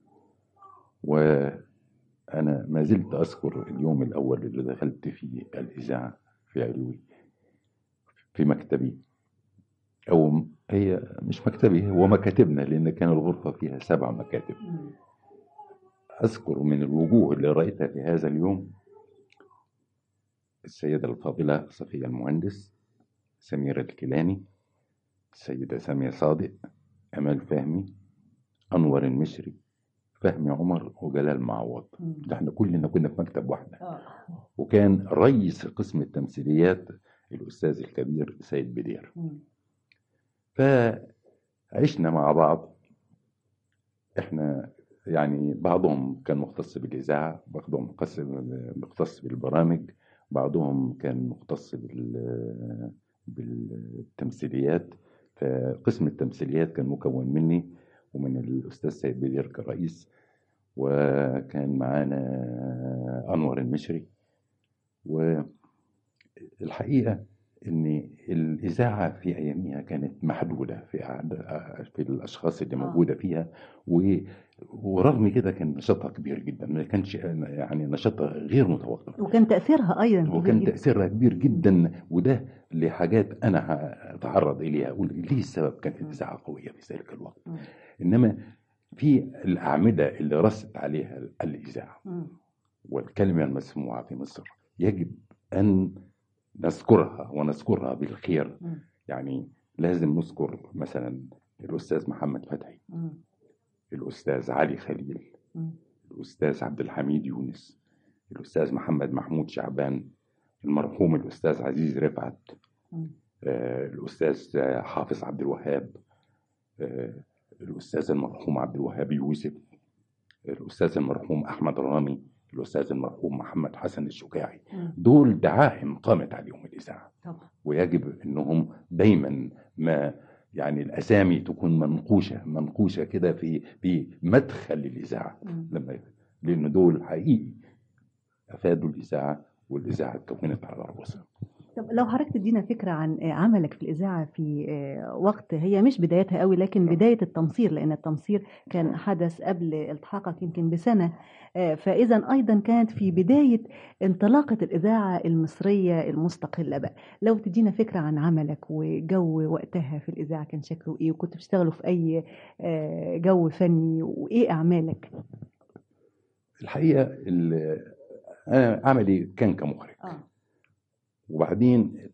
وأنا ما زلت أذكر اليوم الأول اللي دخلت فيه الإذاعة في علوي في مكتبي، أو هي مش مكتبي، هو مكاتبنا لأن كان الغرفة فيها 7 مكاتب. أذكر من الوجوه اللي رأيتها في هذا اليوم السيدة الفاضلة صفية المهندس، سميرة الكيلاني، السيدة سامية صادق، أمال فهمي، أنور المشري، فهمي عمر، وجلال معوض. ده احنا كلنا كنا في مكتب واحدة. وكان رئيس قسم التمثيليات الأستاذ الكبير سيد بدير. فعشنا مع بعض، احنا يعني بعضهم كان مختص بالإذاعة، بعضهم مختص بالبرامج، بعضهم كان مختص بالتمثيليات. فقسم التمثيليات كان مكون مني ومن الأستاذ سيد بدير كرئيس، وكان معانا أنور المشري. والحقيقة إن الإذاعة في أيامها كانت محدودة في الأشخاص اللي موجودة فيها، ورغم كده كان نشاطها كبير جدا، ما كانش يعني نشاطها غير متوقف، وكان تأثيرها أيضا وكان تأثيرها كبير جدا. وده لحاجات أنا هتعرض إليها أقول ليه السبب كانت الإذاعة قوية في ذلك الوقت. إنما في الأعمدة اللي رست عليها الإذاعة والكلمة المسموعة في مصر يجب أن نذكرها ونذكرها بالخير. يعني لازم نذكر مثلا الأستاذ محمد فتحي، الأستاذ علي خليل، الأستاذ عبد الحميد يونس، الأستاذ محمد محمود شعبان، المرحوم الأستاذ عزيز رفعت، الأستاذ حافظ عبد الوهاب، الأستاذ المرحوم عبد الوهاب يوسف، الأستاذ المرحوم أحمد رامي، الأستاذ المرحوم محمد حسن الشجاعي. دول دعائم قامت عليهم الإذاعة، ويجب أنهم دايما ما يعني الأسامي تكون منقوشة كده في مدخل الإذاعة، لأن دول حقيقي أفادوا الإذاعة، والإذاعة اتكونت على رؤوسها. طب لو حضرتك تدينا فكرة عن عملك في الإذاعة في وقت هي مش بدايتها قوي لكن بداية التمصير، لأن التمصير كان حدث قبل التحاقك يمكن بسنة، فإذا أيضا كانت في بداية انطلاقة الإذاعة المصرية المستقلة بقى. لو تدينا فكرة عن عملك وجو وقتها في الإذاعة كان شكله إيه، وكنت بتشتغلوا في أي جو فني، وإيه أعمالك؟ الحقيقة أنا عملي كان كمخرج. وبعدين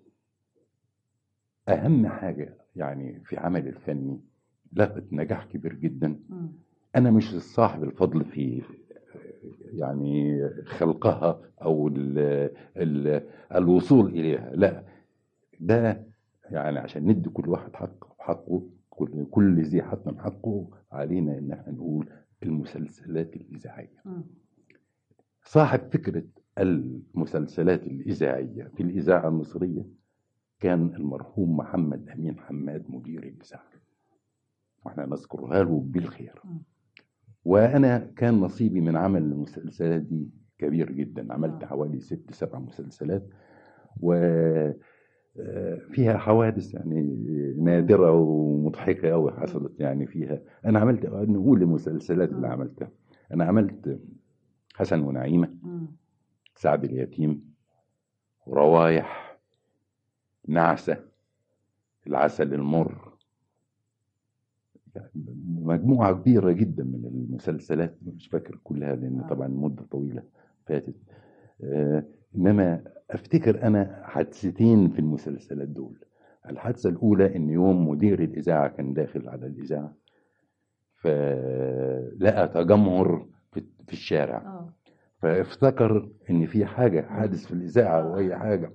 أهم حاجة يعني في عمل الفني لقت نجاح كبير جدا. أنا مش صاحب الفضل في يعني خلقها أو الوصول إليها، لا، ده يعني عشان ندي كل واحد حقه، كل ذي حق حقه، علينا إن احنا نقول المسلسلات الإذاعية. صاحب فكرة المسلسلات الإذاعية في الإذاعة المصرية كان المرحوم محمد أمين حماد مدير الإذاعة، وإحنا نذكرها له بالخير. وأنا كان نصيبي من عمل المسلسلات دي كبير جدا، عملت حوالي 6-7 مسلسلات، وفيها حوادث يعني نادرة ومضحكة أوي حصلت يعني فيها. أنا عملت، نقول المسلسلات اللي عملتها، أنا عملت حسن ونعيمة، سعد اليتيم، وروايح، نعسة، العسل المر، مجموعة كبيرة جدا من المسلسلات، مش فاكر كلها لأن طبعا مدة طويلة فاتت. إنما أفتكر أنا حادثتين في المسلسلات دول. الحادثة الأولى إن يوم مدير الإذاعة كان داخل على الإذاعة فلقى تجمهر في الشارع، فافتكر إن في حاجة حادث في الإذاعة أو أي حاجة،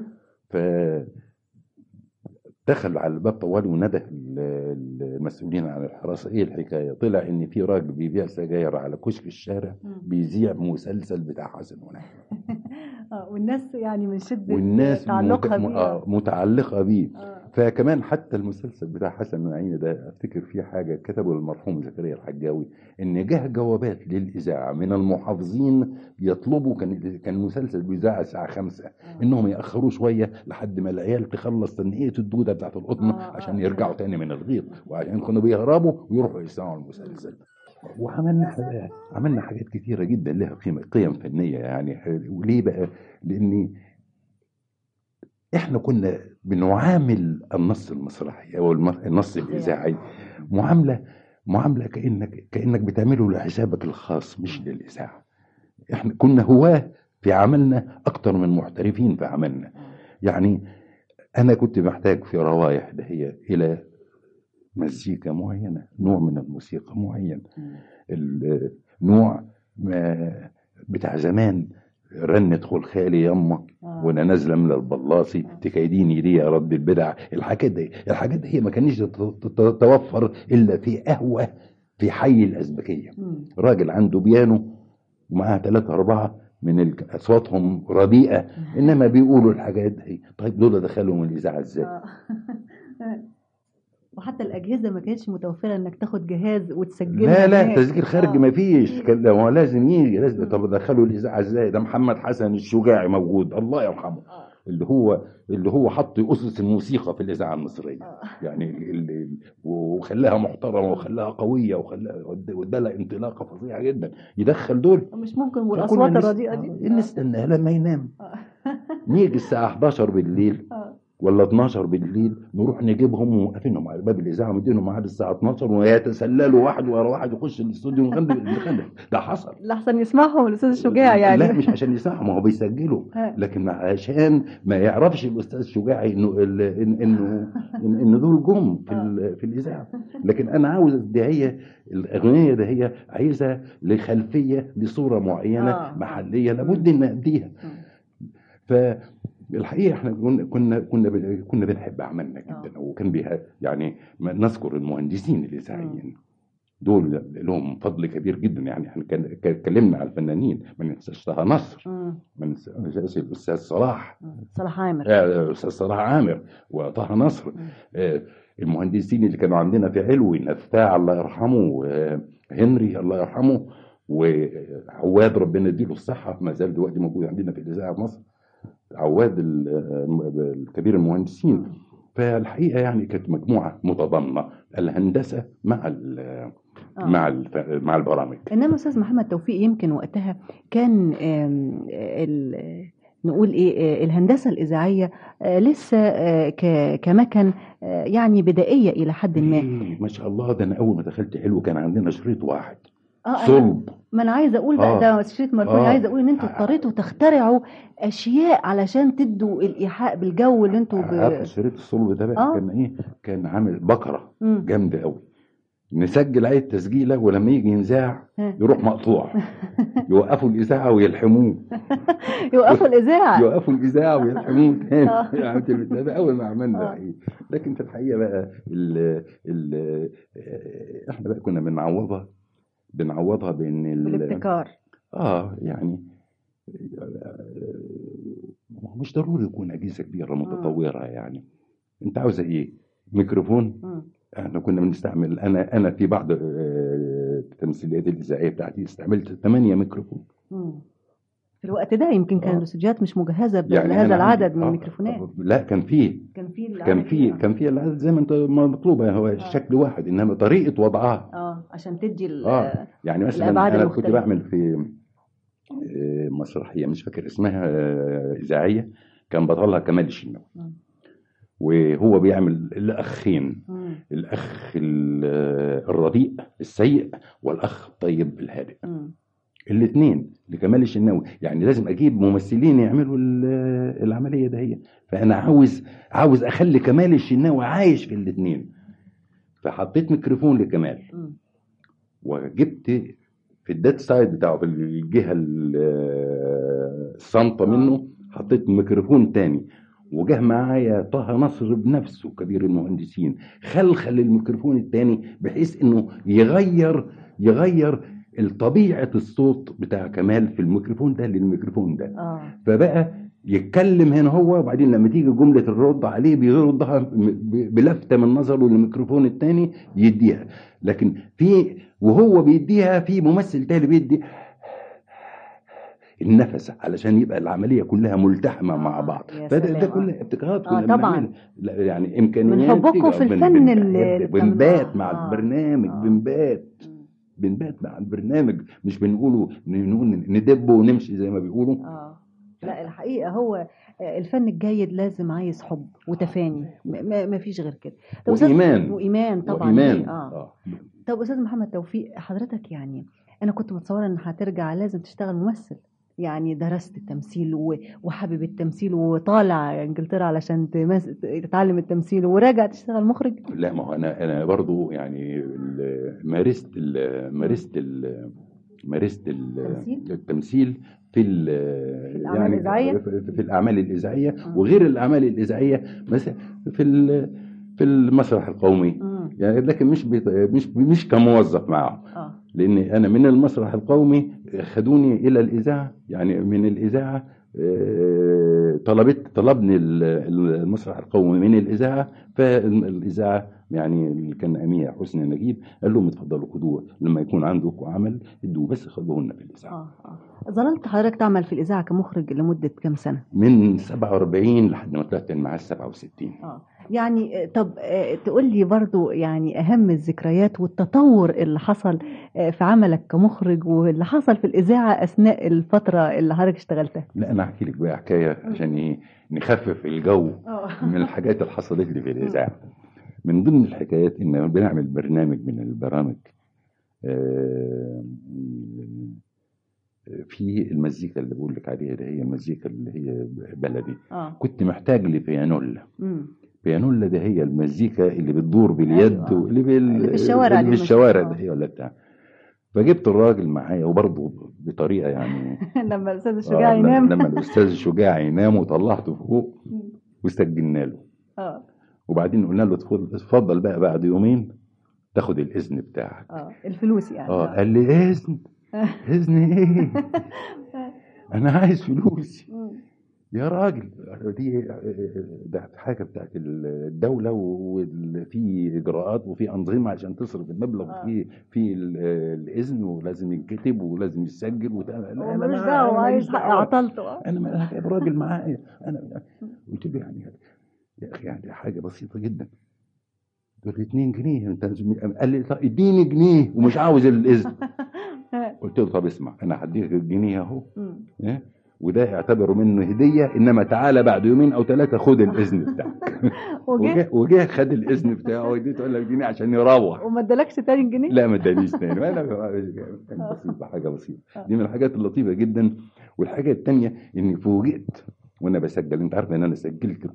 دخل على الباب طوالي ونده المسؤولين عن الحراسة ايه الحكاية. طلع ان في راجل بيبيع سجاير على كشك الشارع بيذيع مسلسل بتاع حسن ونحن. والناس يعني من شدة تعلقها بيه متعلقة بيه. فكمان حتى المسلسل بتاع حسن ونعيم ده افتكر فيه حاجة كتبه المرحوم زكريا الحجاوي، ان جه جوابات للإذاعة من المحافظين يطلبوا، كان المسلسل بيذاع الساعة 5 انهم يأخروا شوية لحد ما العيال تخلص تنقية الدودة بتاعت القطن عشان يرجعوا تاني من الغيط، وعشان كانوا بيهربوا ويروحوا يسمعوا المسلسل. وعملنا حاجات كتيرة جدا لها قيم فنية يعني. وليه بقى؟ لأن احنا كنا بنعامل النص المسرحي او النص الإذاعي معاملة كأنك بتعمله لحسابك الخاص مش للإذاعة. احنا كنا هواة في عملنا اكتر من محترفين في عملنا. يعني انا كنت محتاج في روايح دهية الى مزيكا معينة، نوع من الموسيقى معين، النوع بتاع زمان، رنة خلخالي يما وانا نازله من البلاصي تكايديني ليه يا رب البدع. الحاجات دي هي ما كانش تتوفر الا في قهوه في حي الازبكيه. راجل عنده بيانو ومعاه 3 4 من اصواتهم رديئه انما بيقولوا الحاجات دي. طيب دول دخلهم الاذاعه ازاي؟ وحتى الأجهزة ما كانتش متوفرة إنك تاخد جهاز وتسجلها. لا تسجيل خارجي ما فيش، كان هو لازم يجي لازم. طب دخلوا الإذاعة ازاي؟ ده محمد حسن الشجاعي موجود الله يرحمه، اللي هو حط أسس الموسيقى في الإذاعة المصرية يعني وخلاها محترمة وخلاها قوية وادالها انطلاقة فظيعة جدا. يدخل دول مش ممكن، والأصوات الرديئة دي نستناها لما ينام. نيجي الساعة 11 بالليل ولا 12 بالليل نروح نجيبهم وموقفينهم على باب الاذاعه ومدينهم ميعاد الساعه 12 ويتسللوا واحد ورا واحد يخش الاستوديو ونغني. ده حصل لحسن يسمعهم الاستاذ الشجاعي يعني. لا مش عشان يسمعهم، هو بيسجلوا لكن عشان ما يعرفش الاستاذ الشجاعي انه دول جم في الاذاعه. لكن انا عاوز هي الاغنيه ده هي عايزه لخلفيه لصوره معينه محليه لابد ان اديها. الحقيقه احنا كنا بنحب عملنا جدا وكان بيها يعني. نذكر المهندسين الاذاعيين دول لهم فضل كبير جدا يعني. احنا اتكلمنا على الفنانين، ما ننساش طه نصر، ما ننساش الاستاذ صلاح عامر، الاستاذ صلاح عامر وطه نصر. المهندسين اللي كانوا عندنا في علوي، نفاع الله يرحمه، هنري الله يرحمه، وعواد ربنا يديله الصحه ما زال دلوقتي موجود عندنا في الاذاعه في مصر، عواد الكبير المهندسين. فالحقيقه يعني كانت مجموعه متضامنه الهندسه مع البرامج. انما استاذ محمد توفيق يمكن وقتها كان نقول ايه الهندسه الاذاعيه لسه كمكن يعني بدائيه الى حد ما. ما شاء الله. ده انا اول ما دخلت حلو كان عندنا شريط واحد صلب. ما انا عايزه اقول بقى ده شريط مركون. عايزه اقول ان انتوا اضطريتوا تخترعوا اشياء علشان تدوا الايحاء بالجو اللي انتوا الشريط الصلب ده بقى كان ايه؟ كان عامل بقره جامده قوي. نسجل عليه التسجيله ولما يجي ينزاع يروح مقطوع. يوقفوا الاذاعه ويلحموه. يوقفوا الاذاعه ويلحموه تاني. يعني ده اول ما عملنا. لكن في الحقيقه بقى احنا بقى كنا بنعوضها بالابتكار. يعني مش ضروري يكون اجهزه كبيره متطوره. يعني انت عاوز ايه؟ ميكروفون. احنا كنا بنستعمل، انا في بعض التمثيليات الاذاعيه بتاعتي استعملت 8 ميكروفون في الوقت ده. يمكن كان الاستوديوهات مش مجهزه بهذا العدد من الميكروفونات. لا كان في العدد زي ما انت مطلوبه، هو شكل واحد انما طريقه وضعها عشان تدي يعني مثلا انا كنت بعمل في مسرحيه مش فاكر اسمها اذاعيه كان بطلها كمال الشناوي، وهو بيعمل الاخين، الاخ الرديء السيء والاخ الطيب الهادئ، الاثنين لكمال الشناوي. يعني لازم اجيب ممثلين يعملوا العمليه ده. فانا عاوز اخلي كمال الشناوي عايش في الاثنين، فحطيت ميكروفون لكمال، وجبت في الدات سايد بتاعه في الجهه الصامته منه حطيت ميكروفون تاني، وجه معايا طه نصر بنفسه كبير المهندسين خلخل الميكروفون التاني بحيث انه يغير طبيعه الصوت بتاع كمال في الميكروفون ده للميكروفون ده. فبقى يتكلم هنا هو، وبعدين لما تيجي جمله الرد عليه بيردها بلفته من نظره للميكروفون التاني يديها، لكن وهو بيديها في ممثل تاني بيدي النفس علشان يبقى العمليه كلها ملتحمه مع بعض. فده كله ابتكارات كنا بنعملها، يعني امكانيات من حبكم في الفن اللي بنبات مع البرنامج، بنبات مع البرنامج، مش بنقول ندب ونمشي زي ما بيقولوا. لا الحقيقه هو الفن الجيد لازم عايز حب وتفاني، ما فيش غير كده. وايمان طبعا. طب استاذ محمد توفيق، حضرتك يعني انا كنت متصوره ان هترجع لازم تشتغل ممثل، يعني درست التمثيل وحابب التمثيل وطالع انجلترا علشان تتعلم التمثيل وراجع تشتغل مخرج. لا، ما هو انا برضو يعني مارست التمثيل في الأعمال الإذاعية، في الأعمال الإذاعية وغير الأعمال الإذاعية، مثلا في المسرح القومي، يعني لكن مش كموظف معه. لأن أنا من المسرح القومي خدوني إلى الإذاعة، يعني من الإذاعة طلبني المسرح القومي من الإذاعة، فالإذاعة يعني اللي كان أمير حسني نجيب قال لهم اتفضلوا خدوه لما يكون عندكم عمل ادوه، بس خدوه لنا في الإذاعة. ظللت حضرتك تعمل في الإذاعة كمخرج لمدة كم سنة؟ من 47 لحد ما طلعت معاه 67. يعني طب تقول لي برضو يعني أهم الذكريات والتطور اللي حصل في عملك كمخرج واللي حصل في الإذاعة أثناء الفترة اللي حضرتك اشتغلتها. لا أنا أحكي لك بقى حكاية عشان نخفف الجو من الحاجات اللي حصلت لي في الإذاعة. من ضمن الحكايات إن بنعمل برنامج من البرامج في المزيكا اللي بقول لك عليها، ده هي المزيكا اللي هي بلدي. كنت محتاج لبيانولا. بيانولا ده هي المزيكا اللي بتدور باليد واللي في الشوارع، اللي في الشوارع ده هي ولا بتاع. فجبت الراجل معايا وبرضه بطريقه يعني لما الاستاذ الشجاع ينام لما الاستاذ الشجاع ينام وطلعته فوق وسجلنا له. وبعدين قلنا له اتفضل بقى بعد يومين تاخد الاذن بتاعك. الفلوس يعني. قال لي اذن ايه؟ انا عايز فلوس يا راجل. ده حاجه بتاعت الدوله وفي اجراءات وفي انظمه عشان تصرف المبلغ في الاذن، ولازم ينكتب ولازم يسجل انا مش دعوه، عايز حق عطلته. انا جايب راجل معايا. انا قلت له يعني يا اخي يعني حاجه بسيطه جدا، دول 2 جنيه انت. قال لي طب اديني جنيه ومش عاوز الاذن. قلت له طب اسمع، انا هديك الجنيه اهو، وده اعتبره منه هديه، انما تعالى بعد يومين او 3 خد الاذن بتاعك. وجه خد الاذن بتاعه واديته قال لك جنيه عشان يروح. وما ادالكش تاني جنيه؟ لا ما ادانيش تاني. انا بسيطه، حاجه بسيطه. دي من الحاجات اللطيفه جدا. والحاجه الثانيه اني فوجئت وانا بسجل، انت عارف ان انا سجلت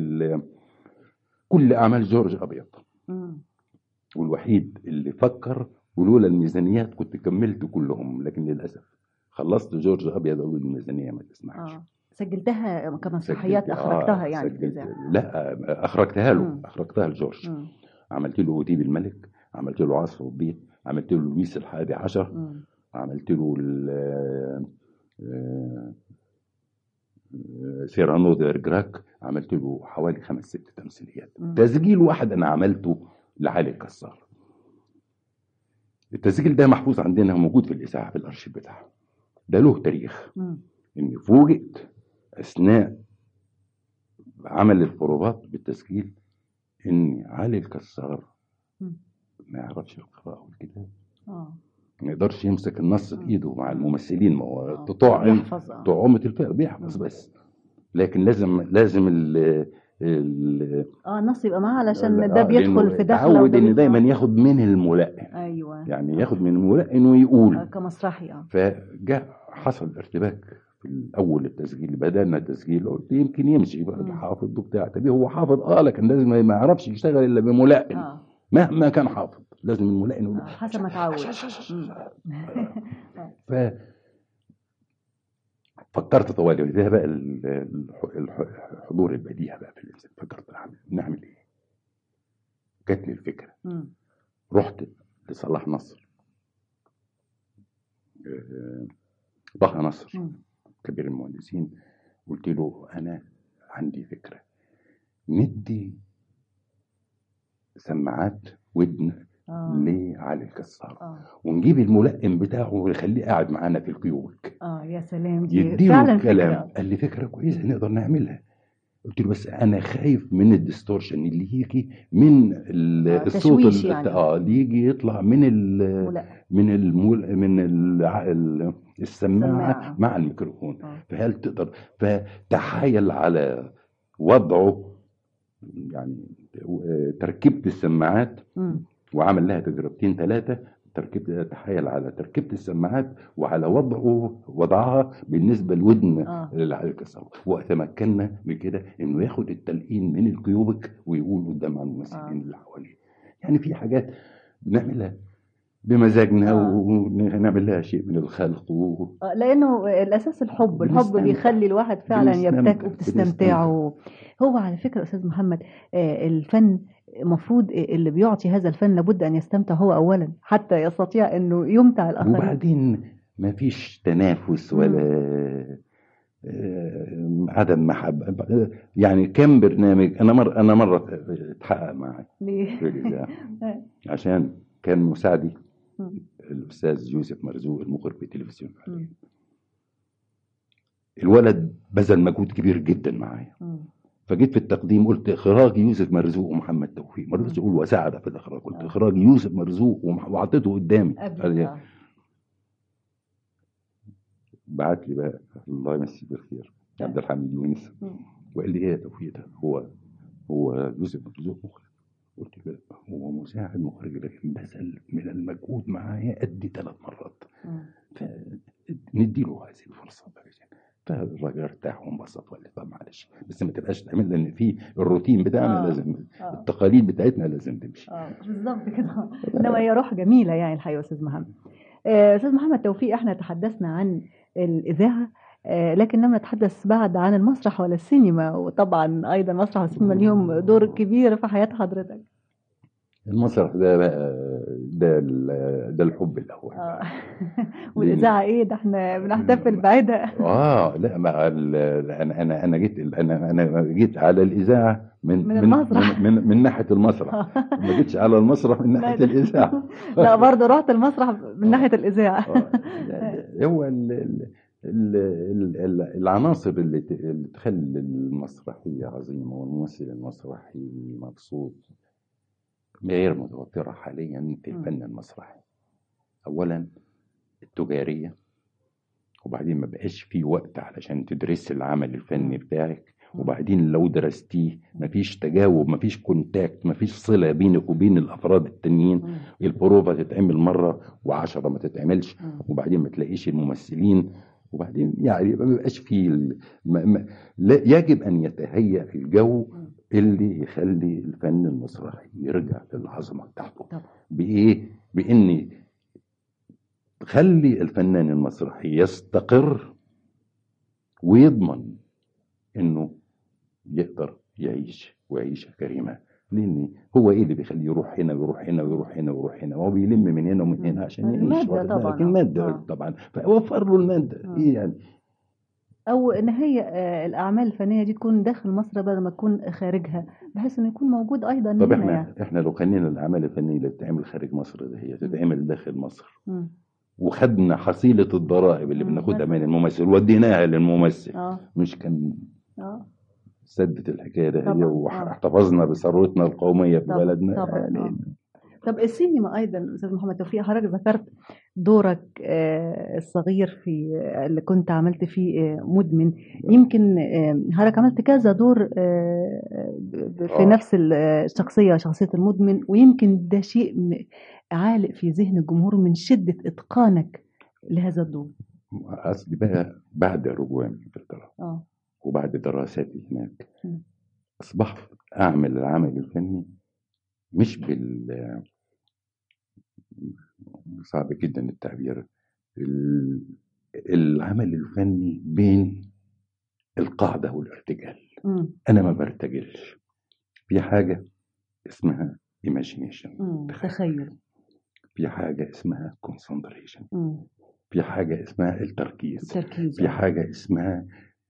كل اعمال جورج ابيض، والوحيد اللي فكر ولولا الميزانيات كنت كملت كلهم، لكن للاسف خلصت جورج ابيض اقول الميزانيه ما تسمحش. سجلتها كمسرحيات اخرجتها يعني في الإذاعة؟ لا اخرجتها له، اخرجتها لجورج. عملت له أوديب الملك، عملت له عصف البيت، عملت له لويس ال11، عملت له سيرانو ديرجراك، عملت له حوالي 5 6 تمثيليات. تسجيل واحد انا عملته لعلي الكسار. التسجيل ده محفوظ عندنا موجود في الإذاعة في الأرشيف بتاعه. ده له تاريخ. إني فوجئت أثناء عمل البروفات بالتسجيل إن علي الكسار ما يعرفش القراءة والكتاب، ما يقدرش يمسك النص بإيده مع الممثلين، ما هو طعمة الفئة بيحفظ بس. لكن لازم النص يبقى معاه علشان ده بيدخل في دخله تعود ان دايما ياخد من الملقن. ايوه يعني ياخد من الملقن ويقول كمسرحي. فجاء حصل ارتباك في الاول التسجيل، بدانا التسجيل قلت يمكن يمشي بقى الحافظ وبتاع. طب هو حافظ لكن لازم ما يعرفش يشتغل الا بملقن. مهما كان حافظ لازم الملقن يقول حسب ما تعود. فكرت طوالي ده بقى الحضور البديهة بقى في الإنسان. فكرت نعمل إيه؟ جات لي الفكرة. رحت لصلاح نصر، طه نصر كبير المهندسين، قلت له أنا عندي فكرة، ندي سماعات ودن لعلي الكسار ونجيب الملقن بتاعه ونخليه قاعد معانا في الكيوبك. يا سلام، دي يديله الكلام. قال لي فكرة كويسة نقدر نعملها. قلت له بس انا خايف من الديستورشن اللي يجي من الصوت يعني. اللي يجي يطلع من السماعه مع الميكروفون. فهل تقدر؟ فتحايل على وضعه، يعني تركيبه السماعات وعمل لها تجربتين 3. تحايل على تركيبة السماعات وعلى وضعها بالنسبة لودن لعلي الكسار، وتمكنا بكده انه ياخد التلقين من الكيوبك ويقول قدام الممثلين اللي حواليه. يعني في حاجات بنعملها بمزاجنا ونعمل لها شيء من الخلق لانه الاساس الحب بيخلي الواحد فعلا يبتكر وبتستمتعوا. هو على فكرة استاذ محمد الفن مفروض اللي بيعطي هذا الفن لابد أن يستمتع هو أولا حتى يستطيع أنه يمتع الآخرين. وبعدين ما فيش تنافس ولا عدم محبة. يعني كم برنامج أنا مرة اتحقق معي ليه؟ عشان كان مساعدي الأستاذ يوسف مرزوق المخرج في التلفزيون. الولد بذل مجهود كبير جدا معايا. فجيت في التقديم قلت اخراج يوسف مرزوق ومحمد توفيق، ما رضيتش اقول وساعد في الاخراج، قلت اخراج يوسف مرزوق وحطيته قدامي. بعت لي بقى الله يمسيه بالخير عبد الحميد يونس وقال لي ايه يا توفيق ده هو يوسف مرزوق مخرج؟ قلت له هو مساعد مخرج لكن بذل من المجهود معايا قد 3 مرات. فندي له هذه الفرصه بقى. فالراجل ارتاح وانبسط وقال لي طب معلش بس ما تبقاش تعمل، لان في الروتين بتاعنا لازم التقاليد بتاعتنا لازم تمشي. بالظبط كده. انما هي روح جميله يعني الحقيقه استاذ محمد. استاذ محمد توفيق، احنا تحدثنا عن الاذاعه لكن لم نتحدث بعد عن المسرح ولا السينما، وطبعا ايضا المسرح والسينما ليهم دور كبير في حياه حضرتك. المسرح ده بقى ده الحب الاول. والاذاعه ايه ده؟ احنا بنحتفل بعيدها. لا ما انا جيت على الاذاعه من المسرح من ناحيه المسرح. ما جيتش على المسرح من ناحيه الاذاعه. لا برضه رحت المسرح من ناحيه الاذاعه. هو العناصر اللي تخلي المسرحيه عظيمه والممثل المسرحي مبسوط غير متوفرة حاليا في الفن المسرحي. أولا التجارية، وبعدين ما بقاش في وقت علشان تدرس العمل الفني بتاعك، وبعدين لو درستيه مفيش تجاوب، مفيش كونتاكت، مفيش صلة بينك وبين الأفراد التانيين. البروفة تتعمل مرة و10 ما تتعملش، وبعدين ما تلاقيش الممثلين، وبعدين يعني ما بقاش في يجب أن يتهيأ الجو اللي يخلي الفن المسرحي يرجع للعظمة بتاعته. بإيه؟ بإن خلي الفنان المسرحي يستقر ويضمن إنه يقدر يعيش وعيشة كريمة. لأن هو إيه اللي بيخليه يروح هنا ويروح هنا ويروح هنا ويروح هنا، وهو بيلم من هنا ومن هنا عشان يعيش. المادة طبعا، فوفر له المادة. إيه يعني؟ أو إن هي الأعمال الفنية دي تكون داخل مصر بدل ما تكون خارجها، بحيث إنه يكون موجود أيضا. طب إحنا لو خلينا الأعمال الفنية اللي بتتعمل خارج مصر دي هي تتعمل داخل مصر، وخدنا حصيلة الضرائب اللي بناخدها من الممثل وديناها للممثل، مش كان سدت الحكاية ده هي واحتفظنا بثروتنا القومية في بلدنا. طب السينما أيضا أستاذ محمد توفيق، حضرتك ذكرت دورك الصغير في اللي كنت عملت فيه مدمن. يمكن حضرتك عملت كذا دور في نفس الشخصية، شخصية المدمن، ويمكن ده شيء عالق في ذهن الجمهور من شدة إتقانك لهذا الدور. أصلي بقى بعد رجوعي من إنجلترا وبعد دراساتي هناك أصبحت أعمل العمل الفني مش صعب جدا التعبير، العمل الفني بين القاعدة والارتجال. أنا ما برتجلش، في حاجة اسمها imagination، تخيل، في حاجة اسمها concentration، في حاجة اسمها التركيز، في حاجة اسمها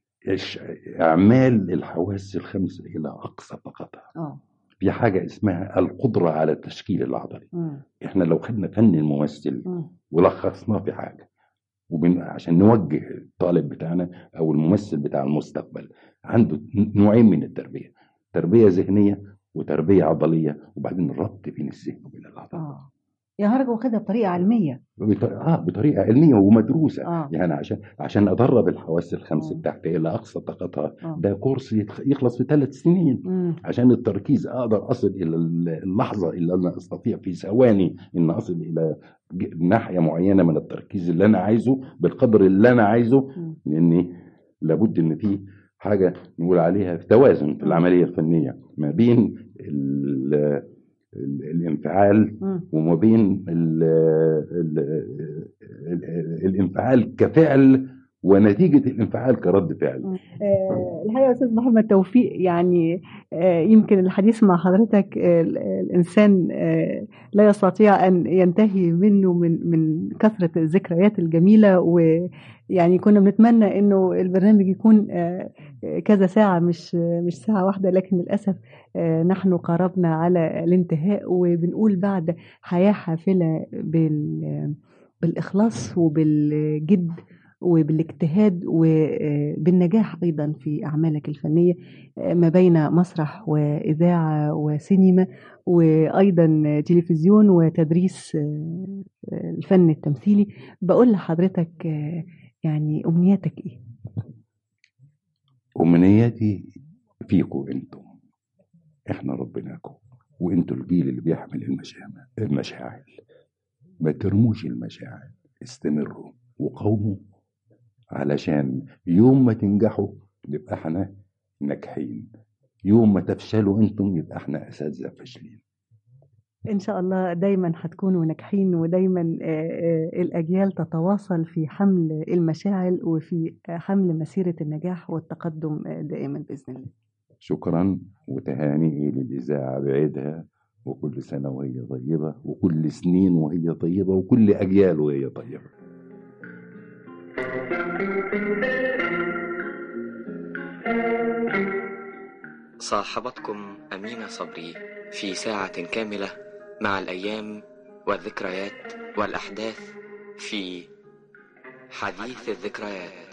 إعمال الحواس الخمس إلى أقصى طاقتها، في حاجة اسمها القدرة على التشكيل العضلي. إحنا لو خدنا فن الممثل ولخصناه في حاجة عشان نوجه الطالب بتاعنا أو الممثل بتاع المستقبل، عنده نوعين من التربية، تربية ذهنية وتربية عضلية، وبعدين الربط بين الذهن وبين العضلة. يا هرجة واخدها بطريقة علمية. بطريقة علمية ومدروسة. يعني عشان أدرب الحواس الخمس بتاعتي إلى أقصى طاقتها، ده كورس يخلص في 3 سنين. عشان التركيز أقدر أصل إلى اللحظة اللي أنا أستطيع في ثواني إن أصل إلى ناحية معينة من التركيز اللي أنا عايزه بالقدر اللي أنا عايزه، لأني لابد إن في حاجة نقول عليها توازن في العملية الفنية ما بين الانفعال وما بين الانفعال كفعل ونتيجة الانفعال كرد فعل. الحقيقة أستاذ محمد توفيق، يعني يمكن الحديث مع حضرتك الإنسان لا يستطيع أن ينتهي منه من كثرة الذكريات الجميلة، ويعني كنا بنتمنى إنه البرنامج يكون كذا ساعة مش ساعة واحدة، لكن للأسف نحن قربنا على الانتهاء، وبنقول بعد حياة حافلة بالإخلاص وبالجد وبالاجتهاد وبالنجاح أيضا في أعمالك الفنية ما بين مسرح وإذاعة وسينما وأيضا تلفزيون وتدريس الفن التمثيلي. بقول لحضرتك يعني أمنياتك إيه؟ أمنياتي فيكم أنتم، إحنا ربناكم وأنتوا الجيل اللي بيحمل المشاعر. ما ترموش المشاعر، استمروا وقوموا، علشان يوم ما تنجحوا يبقى احنا ناجحين، يوم ما تفشلوا انتم يبقى احنا اساتذه فاشلين. ان شاء الله دايما هتكونوا ناجحين، ودايما الاجيال تتواصل في حمل المشاعل وفي حمل مسيره النجاح والتقدم دائما باذن الله. شكرا، وتهانئي للاذاعه بعيدها، وكل سنه وهي طيبه، وكل سنين وهي طيبه، وكل اجيال وهي طيبه. صاحبتكم أمينة صبري في ساعة كاملة مع الأيام والذكريات والأحداث في حديث الذكريات.